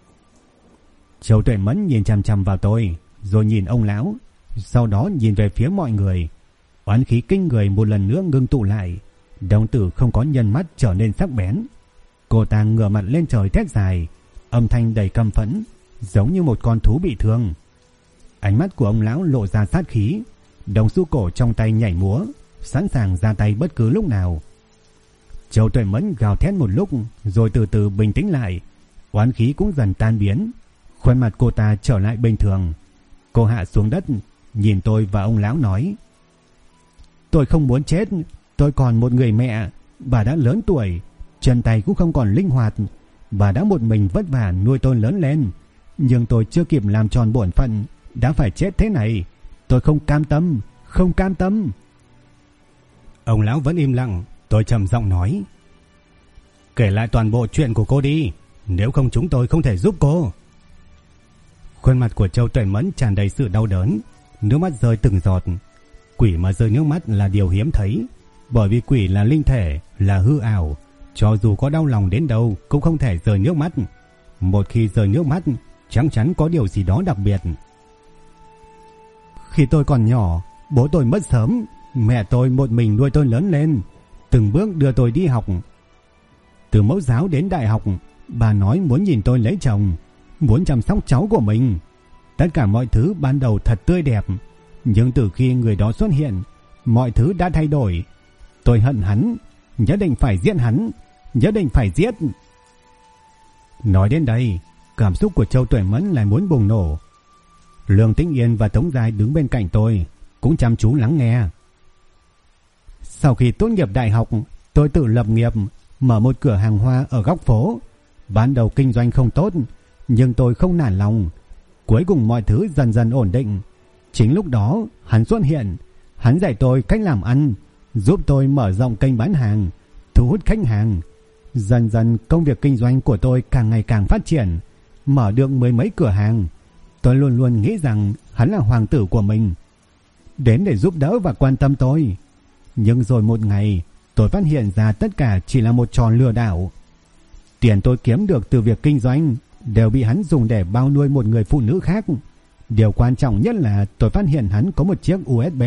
Châu Tuệ Mẫn nhìn chằm chằm vào tôi, rồi nhìn ông lão, sau đó nhìn về phía mọi người. Oán khí kinh người một lần nữa ngưng tụ lại, đồng tử không có nhân mắt trở nên sắc bén. Cô ta ngửa mặt lên trời thét dài, âm thanh đầy căm phẫn, giống như một con thú bị thương. Ánh mắt của ông lão lộ ra sát khí, đồng xu cổ trong tay nhảy múa, sẵn sàng ra tay bất cứ lúc nào. Châu Tuệ Mẫn gào thét một lúc, rồi từ từ bình tĩnh lại, oán khí cũng dần tan biến, khuôn mặt cô ta trở lại bình thường. Cô hạ xuống đất, nhìn tôi và ông lão nói: Tôi không muốn chết, tôi còn một người mẹ, bà đã lớn tuổi, chân tay cũng không còn linh hoạt, bà đã một mình vất vả nuôi tôi lớn lên, nhưng tôi chưa kịp làm tròn bổn phận, đã phải chết thế này. Tôi không cam tâm, không cam tâm. Ông lão vẫn im lặng. Tôi trầm giọng nói: Kể lại toàn bộ chuyện của cô đi, nếu không chúng tôi không thể giúp cô. Khuôn mặt của Châu Tuệ Mẫn tràn đầy sự đau đớn, nước mắt rơi từng giọt. Quỷ mà rơi nước mắt là điều hiếm thấy, bởi vì quỷ là linh thể, là hư ảo, cho dù có đau lòng đến đâu cũng không thể rơi nước mắt. Một khi rơi nước mắt, chắc chắn có điều gì đó đặc biệt. Khi tôi còn nhỏ, bố tôi mất sớm, mẹ tôi một mình nuôi tôi lớn lên, từng bước đưa tôi đi học. Từ mẫu giáo đến đại học, bà nói muốn nhìn tôi lấy chồng, muốn chăm sóc cháu của mình. Tất cả mọi thứ ban đầu thật tươi đẹp, nhưng từ khi người đó xuất hiện, mọi thứ đã thay đổi. Tôi hận hắn, nhất định phải giết hắn, nhất định phải giết. Nói đến đây, cảm xúc của Châu Tuệ Mẫn lại muốn bùng nổ. Lương Tĩnh Yên và Tống Giai đứng bên cạnh tôi, cũng chăm chú lắng nghe. Sau khi tốt nghiệp đại học, tôi tự lập nghiệp, mở một cửa hàng hoa ở góc phố. Ban đầu kinh doanh không tốt, nhưng tôi không nản lòng. Cuối cùng mọi thứ dần dần ổn định. Chính lúc đó, hắn xuất hiện. Hắn dạy tôi cách làm ăn, giúp tôi mở rộng kênh bán hàng, thu hút khách hàng. Dần dần công việc kinh doanh của tôi càng ngày càng phát triển, mở được mười mấy cửa hàng. Tôi luôn luôn nghĩ rằng hắn là hoàng tử của mình, đến để giúp đỡ và quan tâm tôi. Nhưng rồi một ngày, tôi phát hiện ra tất cả chỉ là một trò lừa đảo. Tiền tôi kiếm được từ việc kinh doanh đều bị hắn dùng để bao nuôi một người phụ nữ khác. Điều quan trọng nhất là tôi phát hiện hắn có một chiếc USB.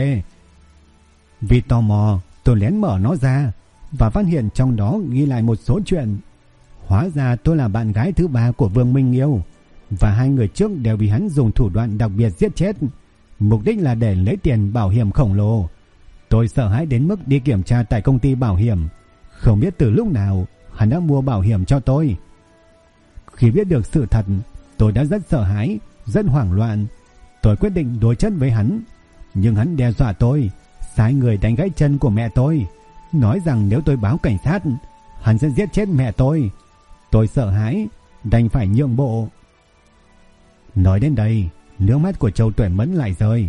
Vì tò mò, tôi lén mở nó ra và phát hiện trong đó ghi lại một số chuyện. Hóa ra tôi là bạn gái thứ ba của Vương Minh Nghiêu, và hai người trước đều bị hắn dùng thủ đoạn đặc biệt giết chết, mục đích là để lấy tiền bảo hiểm khổng lồ. Tôi sợ hãi đến mức đi kiểm tra tại công ty bảo hiểm, không biết từ lúc nào hắn đã mua bảo hiểm cho tôi. Khi biết được sự thật, tôi đã rất sợ hãi, rất hoảng loạn. Tôi quyết định đối chất với hắn, nhưng hắn đe dọa tôi, sai người đánh gãy chân của mẹ tôi, nói rằng nếu tôi báo cảnh sát, hắn sẽ giết chết mẹ tôi. Tôi sợ hãi, đành phải nhượng bộ. Nói đến đây, nước mắt của Châu Tuệ Mẫn lại rơi.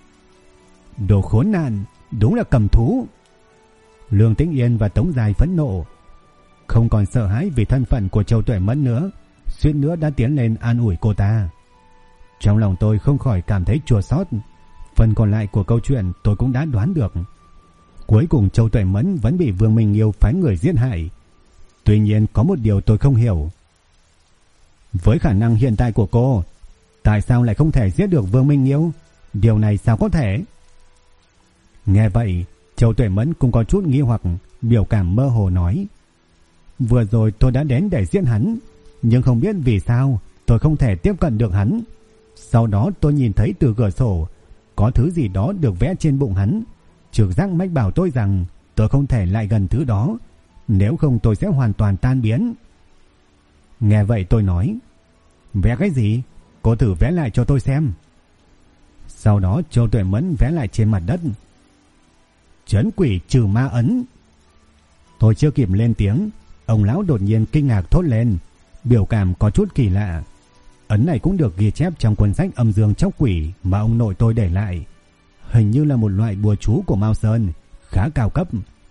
Đồ khốn nạn, đúng là cầm thú. Lương Tĩnh Yên và Tống Giai phẫn nộ, không còn sợ hãi vì thân phận của Châu Tuệ Mẫn nữa, suýt nữa đã tiến lên an ủi cô ta. Trong lòng tôi không khỏi cảm thấy chua xót. Phần còn lại của câu chuyện tôi cũng đã đoán được. Cuối cùng Châu Tuệ Mẫn vẫn bị Vương Minh Nghiêu phái người giết hại. Tuy nhiên có một điều tôi không hiểu. Với khả năng hiện tại của cô, tại sao lại không thể giết được Vương Minh Nghiêu? Điều này sao có thể? Nghe vậy, Châu Tuệ Mẫn cũng có chút nghi hoặc, biểu cảm mơ hồ nói: vừa rồi tôi đã đến để giết hắn, nhưng không biết vì sao tôi không thể tiếp cận được hắn. Sau đó tôi nhìn thấy từ cửa sổ có thứ gì đó được vẽ trên bụng hắn. Trực giác mách bảo tôi rằng tôi không thể lại gần thứ đó, nếu không tôi sẽ hoàn toàn tan biến. Nghe vậy tôi nói: vẽ cái gì? Cô thử vẽ lại cho tôi xem. Sau đó Châu Tuệ Mẫn vẽ lại trên mặt đất: trấn quỷ trừ ma ấn. Tôi chưa kịp lên tiếng, ông lão đột nhiên kinh ngạc thốt lên, biểu cảm có chút kỳ lạ. Ấn này cũng được ghi chép trong cuốn sách Âm Dương Chóc Quỷ mà ông nội tôi để lại. Hình như là một loại bùa chú của Mao Sơn, khá cao cấp.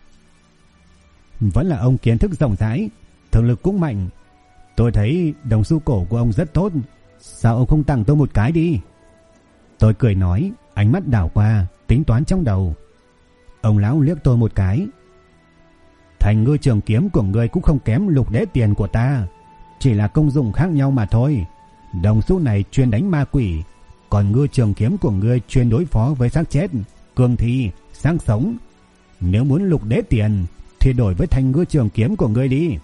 Vẫn là ông kiến thức rộng rãi, thực lực cũng mạnh. Tôi thấy đồng xu cổ của ông rất tốt, sao ông không tặng tôi một cái đi? Tôi cười nói, ánh mắt đảo qua, tính toán trong đầu. Ông lão liếc tôi một cái: thành ngư trường kiếm của ngươi cũng không kém lục đế tiền của ta, chỉ là công dụng khác nhau mà thôi. Đồng xu này chuyên đánh ma quỷ, còn ngư trường kiếm của ngươi chuyên đối phó với xác chết, cương thi, xác sống. Nếu muốn lục đế tiền thì đổi với thanh ngư trường kiếm của ngươi đi.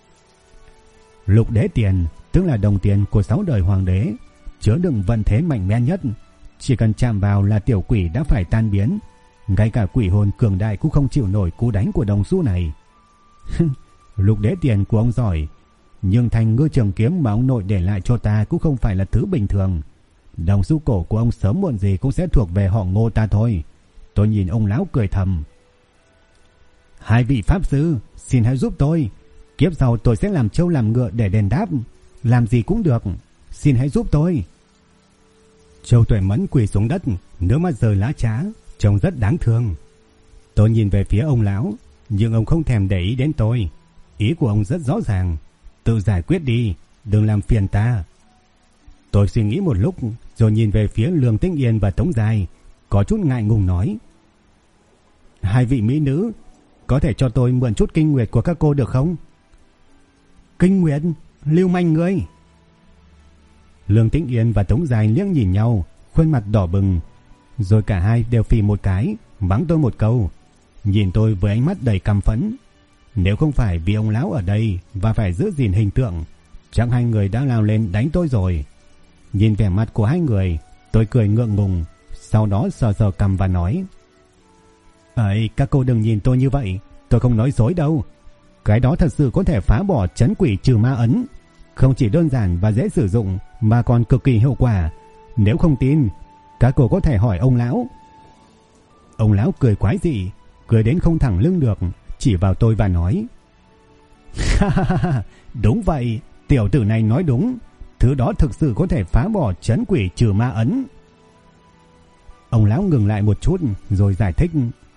Lục đế tiền tức là đồng tiền của 6 đời hoàng đế, chứa đựng vận thế mạnh mẽ nhất, chỉ cần chạm vào là tiểu quỷ đã phải tan biến. Ngay cả quỷ hồn cường đại cũng không chịu nổi cú đánh của đồng xu này. Lục đế tiền của ông giỏi, nhưng thanh ngư trường kiếm mà ông nội để lại cho ta cũng không phải là thứ bình thường. Đồng xu cổ của ông sớm muộn gì cũng sẽ thuộc về họ Ngô ta thôi. Tôi nhìn ông lão cười thầm: hai vị pháp sư, xin hãy giúp tôi. Kiếp sau tôi sẽ làm trâu làm ngựa để đền đáp, làm gì cũng được, xin hãy giúp tôi. Châu Tuệ Mẫn quỳ xuống đất, nước mắt rơi lã chã, trông rất đáng thương. Tôi nhìn về phía ông lão, nhưng ông không thèm để ý đến tôi. Ý của ông rất rõ ràng: Tự giải quyết đi, đừng làm phiền ta. Tôi suy nghĩ một lúc rồi nhìn về phía Lương Tĩnh Yên và Tống Giai, có chút ngại ngùng nói: Hai vị mỹ nữ, có thể cho tôi mượn chút kinh nguyệt của các cô được không? Kinh nguyệt? Lưu manh ngươi! Lương Tĩnh Yên và Tống Giai liếc nhìn nhau, khuôn mặt đỏ bừng, rồi cả hai đều phì một cái, mắng tôi một câu, nhìn tôi với ánh mắt đầy căm phẫn. Nếu không phải vì ông lão ở đây và phải giữ gìn hình tượng, chắc hai người đã lao lên đánh tôi rồi. Nhìn vẻ mặt của hai người, tôi cười ngượng ngùng, sau đó sờ sờ cằm và nói: Ấy, các cô đừng nhìn tôi như vậy, tôi không nói dối đâu. Cái đó thật sự có thể phá bỏ trấn quỷ trừ ma ấn, không chỉ đơn giản và dễ sử dụng mà còn cực kỳ hiệu quả. Nếu không tin, các cô có thể hỏi ông lão. Ông lão cười quái dị, cười đến không thẳng lưng được, chỉ vào tôi và nói: Đúng vậy, tiểu tử này nói đúng, thứ đó thực sự có thể phá bỏ trấn quỷ trừ ma ấn. Ông lão ngừng lại một chút rồi giải thích: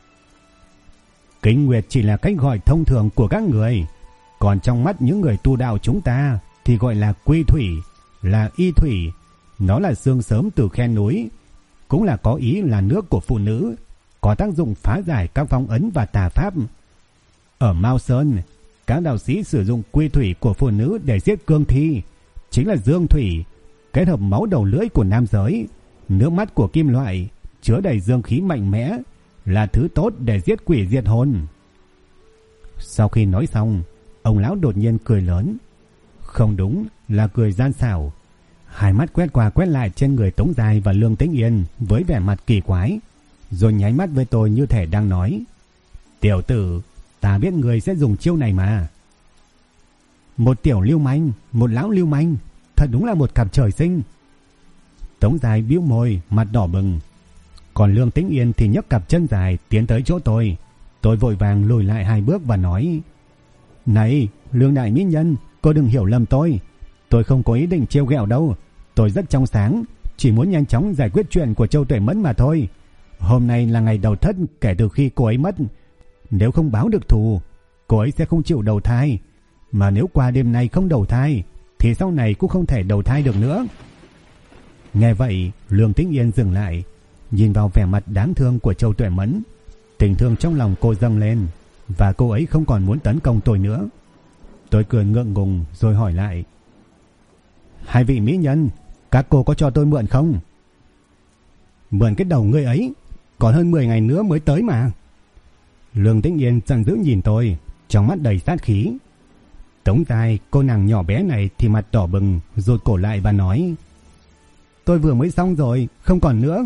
Kinh nguyệt chỉ là cách gọi thông thường của các người, còn trong mắt những người tu đạo chúng ta thì gọi là quy thủy, là y thủy. Nó là xương sớm từ khe núi, cũng là có ý là nước của phụ nữ, có tác dụng phá giải các phong ấn và tà pháp. Ở Mao Sơn, các đạo sĩ sử dụng quy thủy của phụ nữ để giết cương thi, chính là dương thủy, kết hợp máu đầu lưỡi của nam giới, nước mắt của kim loại, chứa đầy dương khí mạnh mẽ, là thứ tốt để giết quỷ diệt hồn. Sau khi nói xong, ông lão đột nhiên cười lớn, không đúng là cười gian xảo. Hai mắt quét qua quét lại trên người Tống Giai và Lương Tĩnh Yên với vẻ mặt kỳ quái, rồi nháy mắt với tôi như thể đang nói: Tiểu tử, ta biết người sẽ dùng chiêu này mà. Một tiểu lưu manh, một lão lưu manh, thật đúng là một cặp trời sinh. Tống Giai bĩu môi, mặt đỏ bừng. Còn Lương Tĩnh Yên thì nhấc cặp chân dài tiến tới chỗ tôi. Tôi vội vàng lùi lại 2 bước và nói: Này, Lương đại mỹ nhân, cô đừng hiểu lầm tôi. Tôi không có ý định trêu ghẹo đâu. Tôi rất trong sáng, chỉ muốn nhanh chóng giải quyết chuyện của Châu Tuệ Mẫn mà thôi. Hôm nay là ngày đầu thất kể từ khi cô ấy mất. Nếu không báo được thù, cô ấy sẽ không chịu đầu thai. Mà nếu qua đêm nay không đầu thai thì sau này cũng không thể đầu thai được nữa. Nghe vậy, Lương Tĩnh Yên dừng lại, nhìn vào vẻ mặt đáng thương của Châu Tuệ Mẫn. Tình thương trong lòng cô dâng lên, và cô ấy không còn muốn tấn công tôi nữa. Tôi cười ngượng ngùng rồi hỏi lại: Hai vị mỹ nhân, các cô có cho tôi mượn không? Mượn cái đầu ngươi ấy, còn hơn 10 ngày nữa mới tới mà. Lương Tĩnh Yên giận dữ nhìn tôi, trong mắt đầy sát khí. Tống Giai, cô nàng nhỏ bé này thì mặt đỏ bừng, rụt cổ lại và nói: Tôi vừa mới xong rồi, không còn nữa.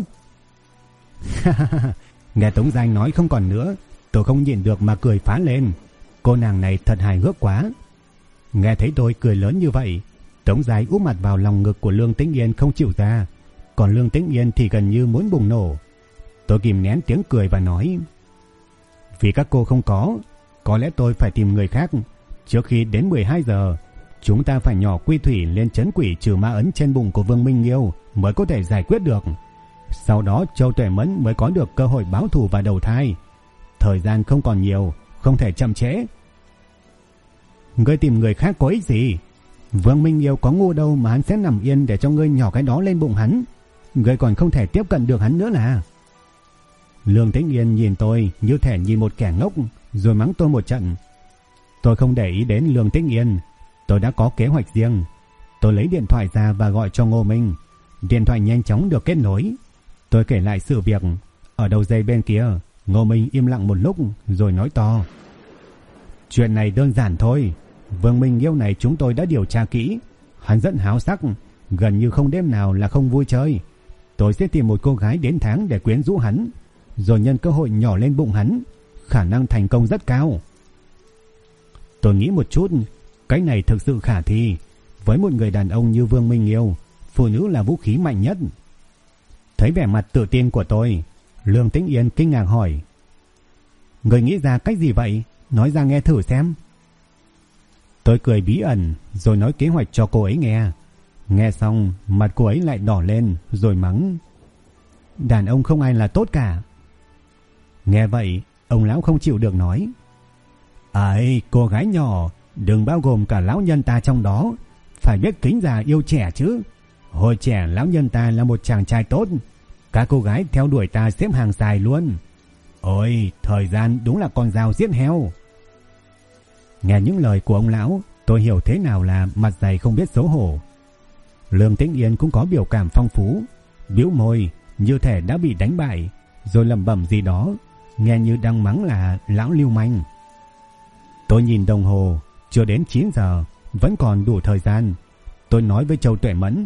Nghe Tống Giai nói không còn nữa, tôi không nhịn được mà cười phá lên. Cô nàng này thật hài hước quá. Nghe thấy tôi cười lớn như vậy, Tống Giai úp mặt vào lòng ngực của Lương Tĩnh Yên không chịu ra, còn Lương Tĩnh Yên thì gần như muốn bùng nổ. Tôi kìm nén tiếng cười và nói: Vì các cô không có lẽ tôi phải tìm người khác. Trước khi đến 12 giờ, chúng ta phải nhỏ quy thủy lên trấn quỷ trừ ma ấn trên bụng của Vương Minh Nghiêu mới có thể giải quyết được. Sau đó Châu Tuệ Mẫn mới có được cơ hội báo thù và đầu thai. Thời gian không còn nhiều, không thể chậm trễ. Ngươi tìm người khác có ích gì? Vương Minh Nghiêu có ngu đâu mà hắn sẽ nằm yên để cho ngươi nhỏ cái đó lên bụng hắn. Ngươi còn không thể tiếp cận được hắn nữa là. Lương Tĩnh Yên nhìn tôi như thể nhìn một kẻ ngốc, rồi mắng tôi một trận. Tôi không để ý đến Lương Tĩnh Yên, tôi đã có kế hoạch riêng. Tôi lấy điện thoại ra và gọi cho Ngô Minh. Điện thoại nhanh chóng được kết nối. Tôi kể lại sự việc. Ở đầu dây bên kia, Ngô Minh im lặng một lúc rồi nói to: Chuyện này đơn giản thôi. Vương Minh Nghiêu này chúng tôi đã điều tra kỹ. Hắn rất háo sắc, gần như không đêm nào là không vui chơi. Tôi sẽ tìm một cô gái đến tháng để quyến rũ hắn, rồi nhân cơ hội nhỏ lên bụng hắn. Khả năng thành công rất cao. Tôi nghĩ một chút, cái này thực sự khả thi. Với một người đàn ông như Vương Minh Nghiêu, phụ nữ là vũ khí mạnh nhất. Thấy vẻ mặt tự tin của tôi, Lương Tĩnh Yên kinh ngạc hỏi: Người nghĩ ra cách gì vậy? Nói ra nghe thử xem. Tôi cười bí ẩn rồi nói kế hoạch cho cô ấy nghe. Nghe xong, mặt cô ấy lại đỏ lên rồi mắng: Đàn ông không ai là tốt cả. Nghe vậy, ông lão không chịu được nói: Ấy, cô gái nhỏ, Đừng bao gồm cả lão nhân ta trong đó. Phải biết kính già yêu trẻ chứ. Hồi trẻ lão nhân ta là một chàng trai tốt. Các cô gái theo đuổi ta xếp hàng dài luôn. Ôi, thời gian đúng là con dao giết heo. Nghe những lời của ông lão, tôi hiểu thế nào là mặt dày không biết xấu hổ. Lương Tĩnh Yên cũng có biểu cảm phong phú, bĩu môi như thể đã bị đánh bại, rồi lẩm bẩm gì đó, nghe như đang mắng là lão lưu manh. Tôi nhìn đồng hồ, chưa đến 9 giờ, vẫn còn đủ thời gian. Tôi nói với Châu Tuệ Mẫn: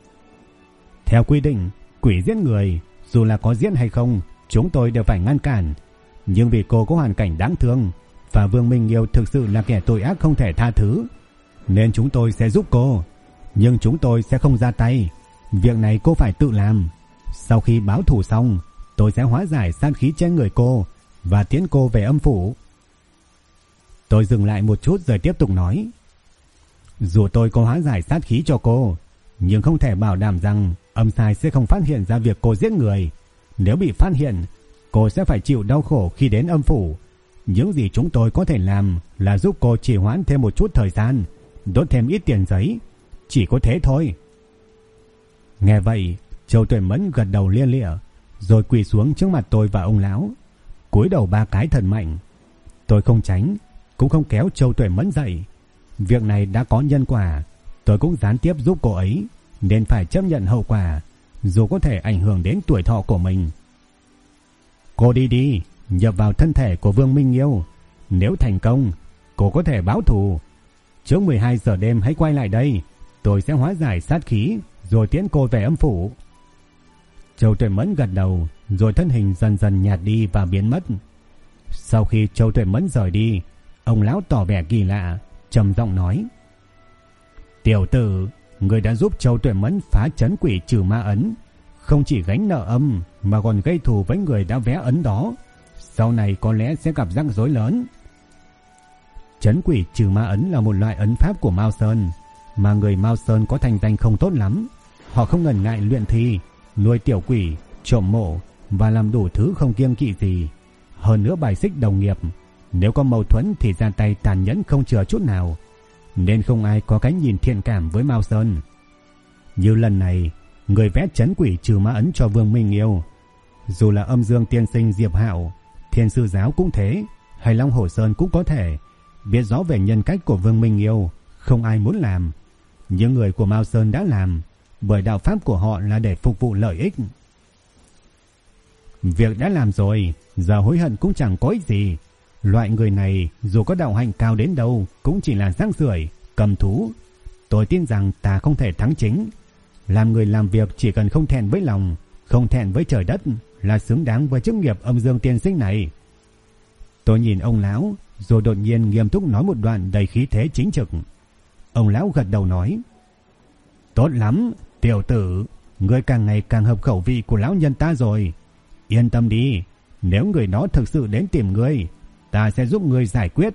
theo quy định, quỷ giết người, dù là có giết hay không, chúng tôi đều phải ngăn cản. Nhưng vì cô có hoàn cảnh đáng thương, và Vương Minh Nghiêu thực sự là kẻ tội ác không thể tha thứ, nên chúng tôi sẽ giúp cô. Nhưng chúng tôi sẽ không ra tay. Việc này cô phải tự làm. Sau khi báo thù xong, tôi sẽ hóa giải sát khí trên người cô và tiến cô về âm phủ. Tôi dừng lại một chút rồi tiếp tục nói: dù tôi có hóa giải sát khí cho cô, nhưng không thể bảo đảm rằng âm sai sẽ không phát hiện ra việc cô giết người. Nếu bị phát hiện, cô sẽ phải chịu đau khổ khi đến âm phủ. Những gì chúng tôi có thể làm là giúp cô trì hoãn thêm một chút thời gian, đốt thêm ít tiền giấy. Chỉ có thế thôi. Nghe vậy, Châu Tuệ Mẫn gật đầu lia lịa, rồi quỳ xuống trước mặt tôi và ông lão, cúi đầu 3 cái thật mạnh. Tôi không tránh, cũng không kéo Châu Tuệ Mẫn dậy. Việc này đã có nhân quả, tôi cũng gián tiếp giúp cô ấy, nên phải chấp nhận hậu quả, dù có thể ảnh hưởng đến tuổi thọ của mình. Cô đi, nhập vào thân thể của Vương Minh Nghiêu. Nếu thành công, cô có thể báo thù. Trước 12 giờ đêm hãy quay lại đây. Tôi sẽ hóa giải sát khí, rồi tiễn cô về âm phủ. Châu Tuệ Mẫn gật đầu, rồi thân hình dần dần nhạt đi và biến mất. Sau khi Châu Tuệ Mẫn rời đi, ông lão tỏ vẻ kỳ lạ, trầm giọng nói: tiểu tử, người đã giúp Châu Tuệ Mẫn phá trấn quỷ trừ ma ấn, không chỉ gánh nợ âm mà còn gây thù với người đã vẽ ấn đó. Sau này có lẽ sẽ gặp rắc rối lớn. Trấn quỷ trừ ma ấn là một loại ấn pháp của Mao Sơn, mà người Mao Sơn có thành danh không tốt lắm. Họ không ngần ngại luyện thi, nuôi tiểu quỷ, trộm mộ và làm đủ thứ không kiêng kỵ gì. Hơn nữa bài xích đồng nghiệp, nếu có mâu thuẫn thì ra tay tàn nhẫn không chừa chút nào, nên không ai có cái nhìn thiện cảm với Mao Sơn. Như lần này, người vẽ trấn quỷ trừ ma ấn cho Vương Minh Nghiêu, dù là Âm Dương Tiên Sinh Diệp Hạo, Thiên Sư Giáo cũng thế, hay Long Hổ Sơn cũng có thể. Biết rõ về nhân cách của Vương Minh Nghiêu, không ai muốn làm. Những người của Mao Sơn đã làm, bởi đạo pháp của họ là để phục vụ lợi ích. Việc đã làm rồi, giờ hối hận cũng chẳng có ích gì. Loại người này dù có đạo hạnh cao đến đâu cũng chỉ là rác rưởi, cầm thú. Tôi tin rằng ta không thể thắng chính. Làm người làm việc chỉ cần không thẹn với lòng, không thẹn với trời đất là xứng đáng với chức nghiệp Âm Dương Tiên Sinh này. Tôi nhìn ông lão, rồi đột nhiên nghiêm túc nói một đoạn đầy khí thế chính trực. Ông lão gật đầu nói: tốt lắm, tiểu tử, ngươi càng ngày càng hợp khẩu vị của lão nhân ta rồi. Yên tâm đi, nếu người đó thực sự đến tìm ngươi, ta sẽ giúp ngươi giải quyết.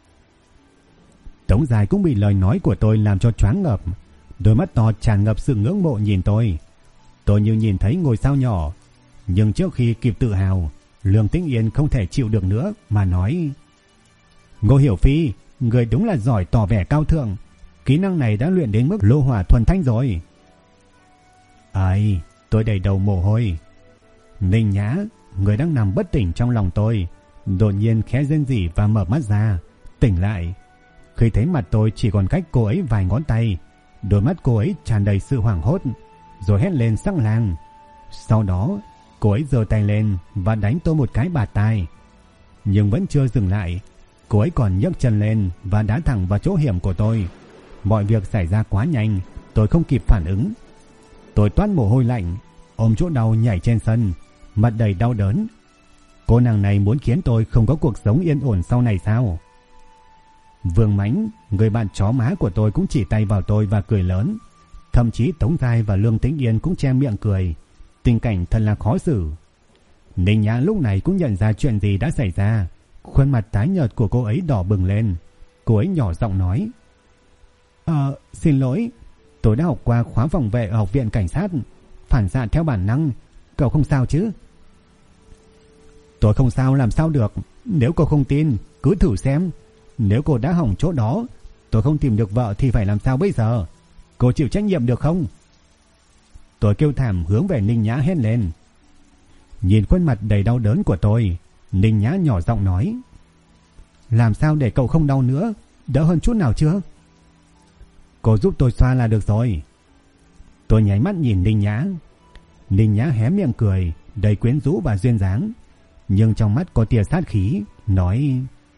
Tống Dài cũng bị lời nói của tôi làm cho choáng ngợp, đôi mắt to tràn ngập sự ngưỡng mộ nhìn tôi. Tôi như nhìn thấy ngôi sao nhỏ. Nhưng trước khi kịp tự hào, Lương Tĩnh Yên không thể chịu được nữa mà nói: Ngô Hiểu Phi, người đúng là giỏi tỏ vẻ cao thượng. Kỹ năng này đã luyện đến mức lô hỏa thuần thanh rồi. Ai, tôi đầy đầu mồ hôi. Ninh Nhã, người đang nằm bất tỉnh trong lòng tôi, đột nhiên khẽ rên rỉ và mở mắt ra, tỉnh lại. Khi thấy mặt tôi chỉ còn cách cô ấy vài ngón tay, đôi mắt cô ấy tràn đầy sự hoảng hốt, rồi hét lên sắc lang. Sau đó, cô ấy giơ tay lên và đánh tôi một cái bạt tai. Nhưng vẫn chưa dừng lại, cô ấy còn nhấc chân lên và đá thẳng vào chỗ hiểm của tôi. Mọi việc xảy ra quá nhanh, tôi không kịp phản ứng. Tôi toát mồ hôi lạnh, ôm chỗ đau nhảy trên sân, mặt đầy đau đớn. Cô nàng này muốn khiến tôi không có cuộc sống yên ổn sau này sao? Vương Mãnh, người bạn chó má của tôi, cũng chỉ tay vào tôi và cười lớn. Thậm chí Tống Giai và Lương Tĩnh Yên cũng che miệng cười. Tình cảnh thật là khó xử. Ninh Nhã lúc này cũng nhận ra chuyện gì đã xảy ra. Khuôn mặt tái nhợt của cô ấy đỏ bừng lên. Cô ấy nhỏ giọng nói: xin lỗi, tôi đã học qua khóa phòng vệ ở học viện cảnh sát, phản xạ theo bản năng. Cậu không sao chứ? Tôi không sao làm sao được. Nếu cô không tin, cứ thử xem. Nếu cô đã hỏng chỗ đó tôi không tìm được vợ thì phải làm sao bây giờ? Cô chịu trách nhiệm được không? Tôi kêu thảm hướng về Ninh Nhã hét lên. Nhìn khuôn mặt đầy đau đớn của tôi, Ninh Nhã nhỏ giọng nói: làm sao để cậu không đau nữa? Đỡ hơn chút nào chưa? Cô giúp tôi xoa là được rồi. Tôi nháy mắt nhìn Ninh Nhã. Ninh Nhã hé miệng cười, đầy quyến rũ và duyên dáng, nhưng trong mắt có tia sát khí, nói: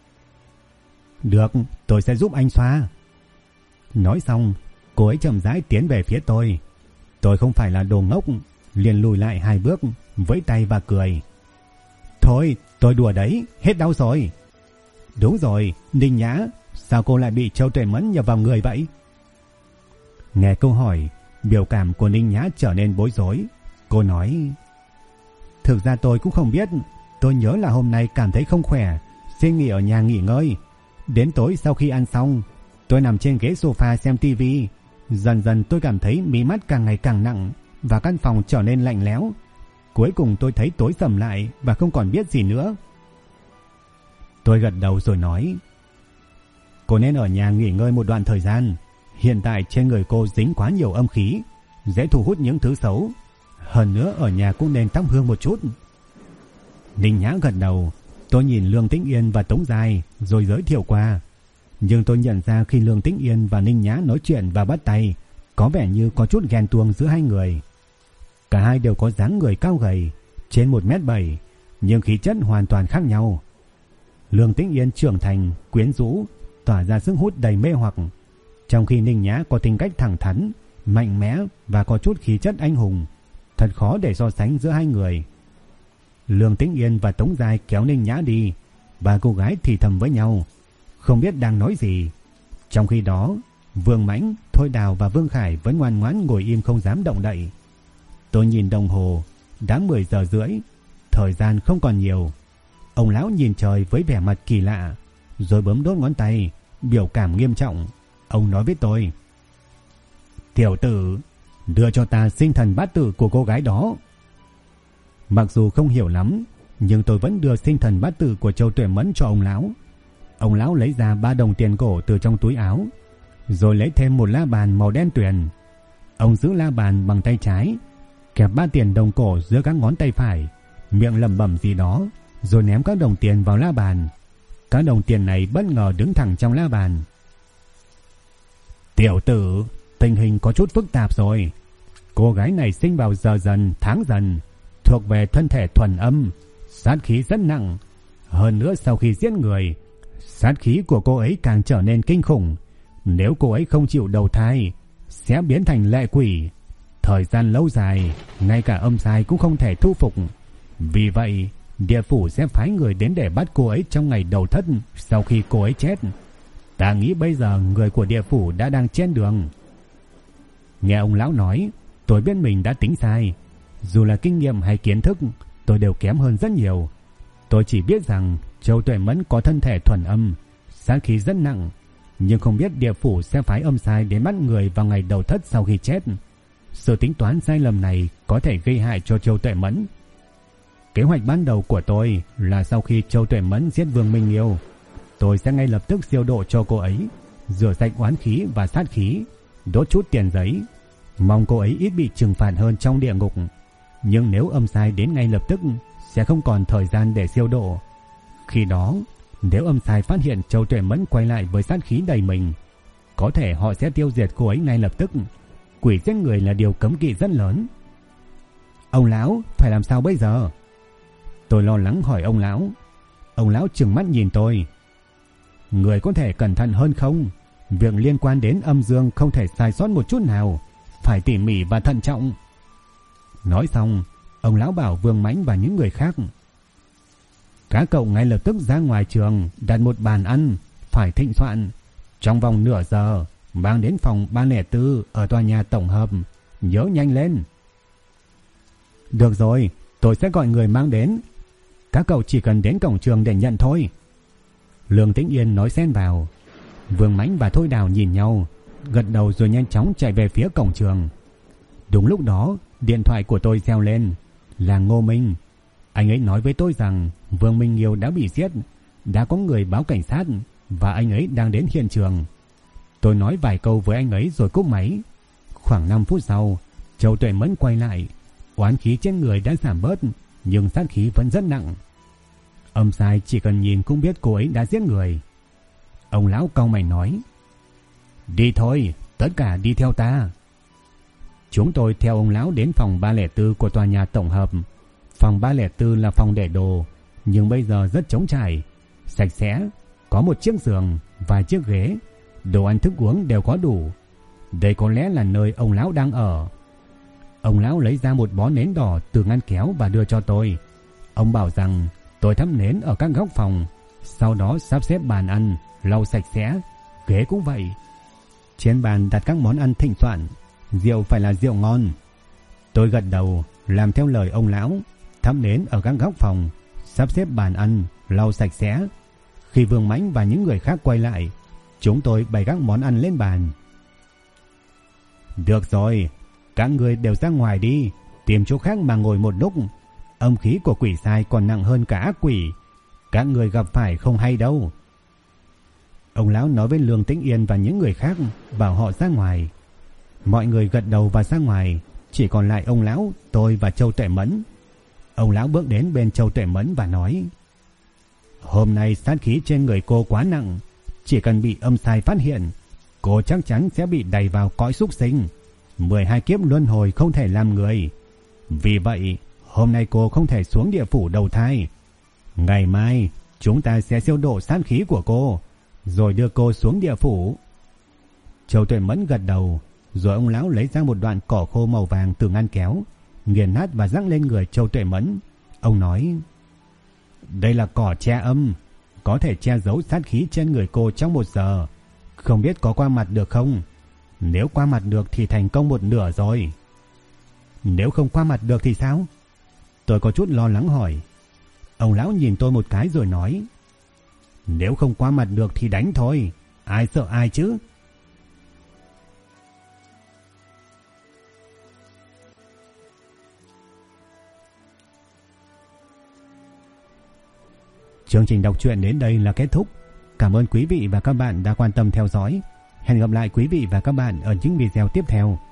được, tôi sẽ giúp anh xoa. Nói xong, cô ấy chậm rãi tiến về phía tôi. Tôi không phải là đồ ngốc, liền lùi lại 2 bước, vẫy tay và cười: thôi, tôi đùa đấy, hết đau rồi. Đúng rồi, Ninh Nhã, sao cô lại bị Châu Tuệ Mẫn nhập vào người vậy? Nghe câu hỏi, biểu cảm của Ninh Nhã trở nên bối rối. Cô nói: thực ra tôi cũng không biết, tôi nhớ là hôm nay cảm thấy không khỏe, xin nghỉ ở nhà nghỉ ngơi. Đến tối sau khi ăn xong, tôi nằm trên ghế sofa xem tivi. Dần dần tôi cảm thấy mí mắt càng ngày càng nặng và căn phòng trở nên lạnh lẽo. Cuối cùng tôi thấy tối sầm lại và không còn biết gì nữa. Tôi gật đầu rồi nói: cô nên ở nhà nghỉ ngơi một đoạn thời gian. Hiện tại trên người cô dính quá nhiều âm khí, dễ thu hút những thứ xấu. Hơn nữa ở nhà cũng nên thắp hương một chút. Ninh Nhã gật đầu. Tôi nhìn Lương Tĩnh Yên và Tống Giai rồi giới thiệu qua. Nhưng tôi nhận ra khi Lương Tĩnh Yên và Ninh Nhã nói chuyện và bắt tay, có vẻ như có chút ghen tuông giữa hai người. Cả hai đều có dáng người cao gầy, trên 1m7, nhưng khí chất hoàn toàn khác nhau. Lương Tĩnh Yên trưởng thành, quyến rũ, tỏa ra sức hút đầy mê hoặc, trong khi Ninh Nhã có tính cách thẳng thắn, mạnh mẽ và có chút khí chất anh hùng. Thật khó để so sánh giữa hai người. Lương Tĩnh Yên và Tống Giai kéo Ninh Nhã đi, ba cô gái thì thầm với nhau, không biết đang nói gì. Trong khi đó, Vương Mãnh, Thôi Đào và Vương Khải vẫn ngoan ngoãn ngồi im không dám động đậy. Tôi nhìn đồng hồ, đã 10 giờ rưỡi, thời gian không còn nhiều. Ông lão nhìn trời với vẻ mặt kỳ lạ, rồi bấm đốt ngón tay, biểu cảm nghiêm trọng. Ông nói với tôi: tiểu tử, đưa cho ta sinh thần bát tự của cô gái đó. Mặc dù không hiểu lắm, nhưng tôi vẫn đưa sinh thần bát tự của Châu Tuệ Mẫn cho ông lão. Ông lão lấy ra 3 đồng tiền cổ từ trong túi áo, rồi lấy thêm một la bàn màu đen tuyền. Ông giữ la bàn bằng tay trái, kẹp 3 tiền đồng cổ giữa các ngón tay phải, miệng lẩm bẩm gì đó, rồi ném các đồng tiền vào la bàn. Các đồng tiền này bất ngờ đứng thẳng trong la bàn. Tiểu tử, tình hình có chút phức tạp rồi. Cô gái này sinh vào giờ dần tháng dần, thuộc về thân thể thuần âm, sát khí rất nặng. Hơn nữa sau khi giết người, sát khí của cô ấy càng trở nên kinh khủng. Nếu cô ấy không chịu đầu thai, sẽ biến thành lệ quỷ. Thời gian lâu dài, ngay cả âm sai cũng không thể thu phục. Vì vậy, địa phủ sẽ phái người đến để bắt cô ấy trong ngày đầu thất sau khi cô ấy chết. Ta nghĩ bây giờ người của địa phủ đã đang trên đường. Nghe ông lão nói, tôi biết mình đã tính sai. Dù là kinh nghiệm hay kiến thức, tôi đều kém hơn rất nhiều. Tôi chỉ biết rằng Châu Tuệ Mẫn có thân thể thuần âm, sát khí rất nặng, nhưng không biết địa phủ sẽ phái âm sai đến bắt người vào ngày đầu thất sau khi chết. Sự tính toán sai lầm này có thể gây hại cho Châu Tuệ Mẫn. Kế hoạch ban đầu của tôi là sau khi Châu Tuệ Mẫn giết Vương Minh Yêu, tôi sẽ ngay lập tức siêu độ cho cô ấy, rửa sạch oán khí và sát khí, đốt chút tiền giấy, mong cô ấy ít bị trừng phạt hơn trong địa ngục. Nhưng nếu âm sai đến ngay lập tức, sẽ không còn thời gian để siêu độ. Khi đó, nếu âm sai phát hiện Châu Tuệ Mẫn quay lại với sát khí đầy mình, có thể họ sẽ tiêu diệt cô ấy ngay lập tức. Quỷ giết người là điều cấm kỵ rất lớn. Ông lão, phải làm sao bây giờ? Tôi lo lắng hỏi ông lão. Ông lão trừng mắt nhìn tôi. Người có thể cẩn thận hơn không? Việc liên quan đến âm dương không thể sai sót một chút nào, phải tỉ mỉ và thận trọng. Nói xong, ông lão bảo Vương Mãnh và những người khác: các cậu ngay lập tức ra ngoài trường đặt một bàn ăn, phải thịnh soạn. Trong vòng nửa giờ, mang đến phòng 304 ở tòa nhà tổng hợp. Nhớ nhanh lên. Được rồi, tôi sẽ gọi người mang đến. Các cậu chỉ cần đến cổng trường để nhận thôi. Lương Tĩnh Yên nói xen vào. Vương Mãnh và Thôi Đào nhìn nhau, gật đầu rồi nhanh chóng chạy về phía cổng trường. Đúng lúc đó, điện thoại của tôi reo lên. Là Ngô Minh. Anh ấy nói với tôi rằng Vương Minh Yêu đã bị giết, đã có người báo cảnh sát và anh ấy đang đến hiện trường. Tôi nói vài câu với anh ấy rồi cúp máy. Khoảng 5 phút sau, Châu Tuệ Mẫn quay lại. Oán khí trên người đã giảm bớt, nhưng sát khí vẫn rất nặng. Âm sai chỉ cần nhìn cũng biết cô ấy đã giết người. Ông lão cau mày nói: Đi thôi, tất cả đi theo ta. Chúng tôi theo ông lão đến phòng 304 của tòa nhà tổng hợp. Phòng 304 là phòng để đồ, nhưng bây giờ rất trống trải, sạch sẽ, có một chiếc giường, vài chiếc ghế, đồ ăn thức uống đều có đủ. Đây có lẽ là nơi ông lão đang ở. Ông lão lấy ra một bó nến đỏ từ ngăn kéo và đưa cho tôi. Ông bảo rằng tôi thắp nến ở các góc phòng, sau đó sắp xếp bàn ăn, lau sạch sẽ, ghế cũng vậy. Trên bàn đặt các món ăn thịnh soạn, rượu phải là rượu ngon. Tôi gật đầu, làm theo lời ông lão, thắp nến ở các góc phòng, sắp xếp bàn ăn, lau sạch sẽ. Khi Vương Mãnh và những người khác quay lại, chúng tôi bày các món ăn lên bàn. Được rồi, các người đều ra ngoài đi, tìm chỗ khác mà ngồi một lúc. Âm khí của quỷ sai còn nặng hơn cả ác quỷ, các người gặp phải không hay đâu. Ông lão nói với Lương Tĩnh Yên và những người khác, bảo họ ra ngoài. Mọi người gật đầu và ra ngoài, chỉ còn lại ông lão, tôi và Châu Tuệ Mẫn. Ông lão bước đến bên Châu Tuệ Mẫn và nói: Hôm nay sát khí trên người cô quá nặng, chỉ cần bị âm sai phát hiện, cô chắc chắn sẽ bị đày vào cõi súc sinh, 12 kiếp luân hồi không thể làm người. Vì vậy, hôm nay cô không thể xuống địa phủ đầu thai. Ngày mai, chúng ta sẽ siêu độ sát khí của cô, rồi đưa cô xuống địa phủ. Châu Tuệ Mẫn gật đầu, rồi ông lão lấy ra một đoạn cỏ khô màu vàng từ ngăn kéo, nghiền nát và rắc lên người Châu Tuệ Mẫn. Ông nói: Đây là cỏ che âm, có thể che giấu sát khí trên người cô trong 1 giờ. Không biết có qua mặt được không? Nếu qua mặt được thì thành công 1/2 rồi. Nếu không qua mặt được thì sao? Tôi có chút lo lắng hỏi. Ông lão nhìn tôi một cái rồi nói: Nếu không qua mặt được thì đánh thôi, ai sợ ai chứ. Chương trình đọc truyện đến đây là kết thúc. Cảm ơn quý vị và các bạn đã quan tâm theo dõi. Hẹn gặp lại quý vị và các bạn ở những video tiếp theo.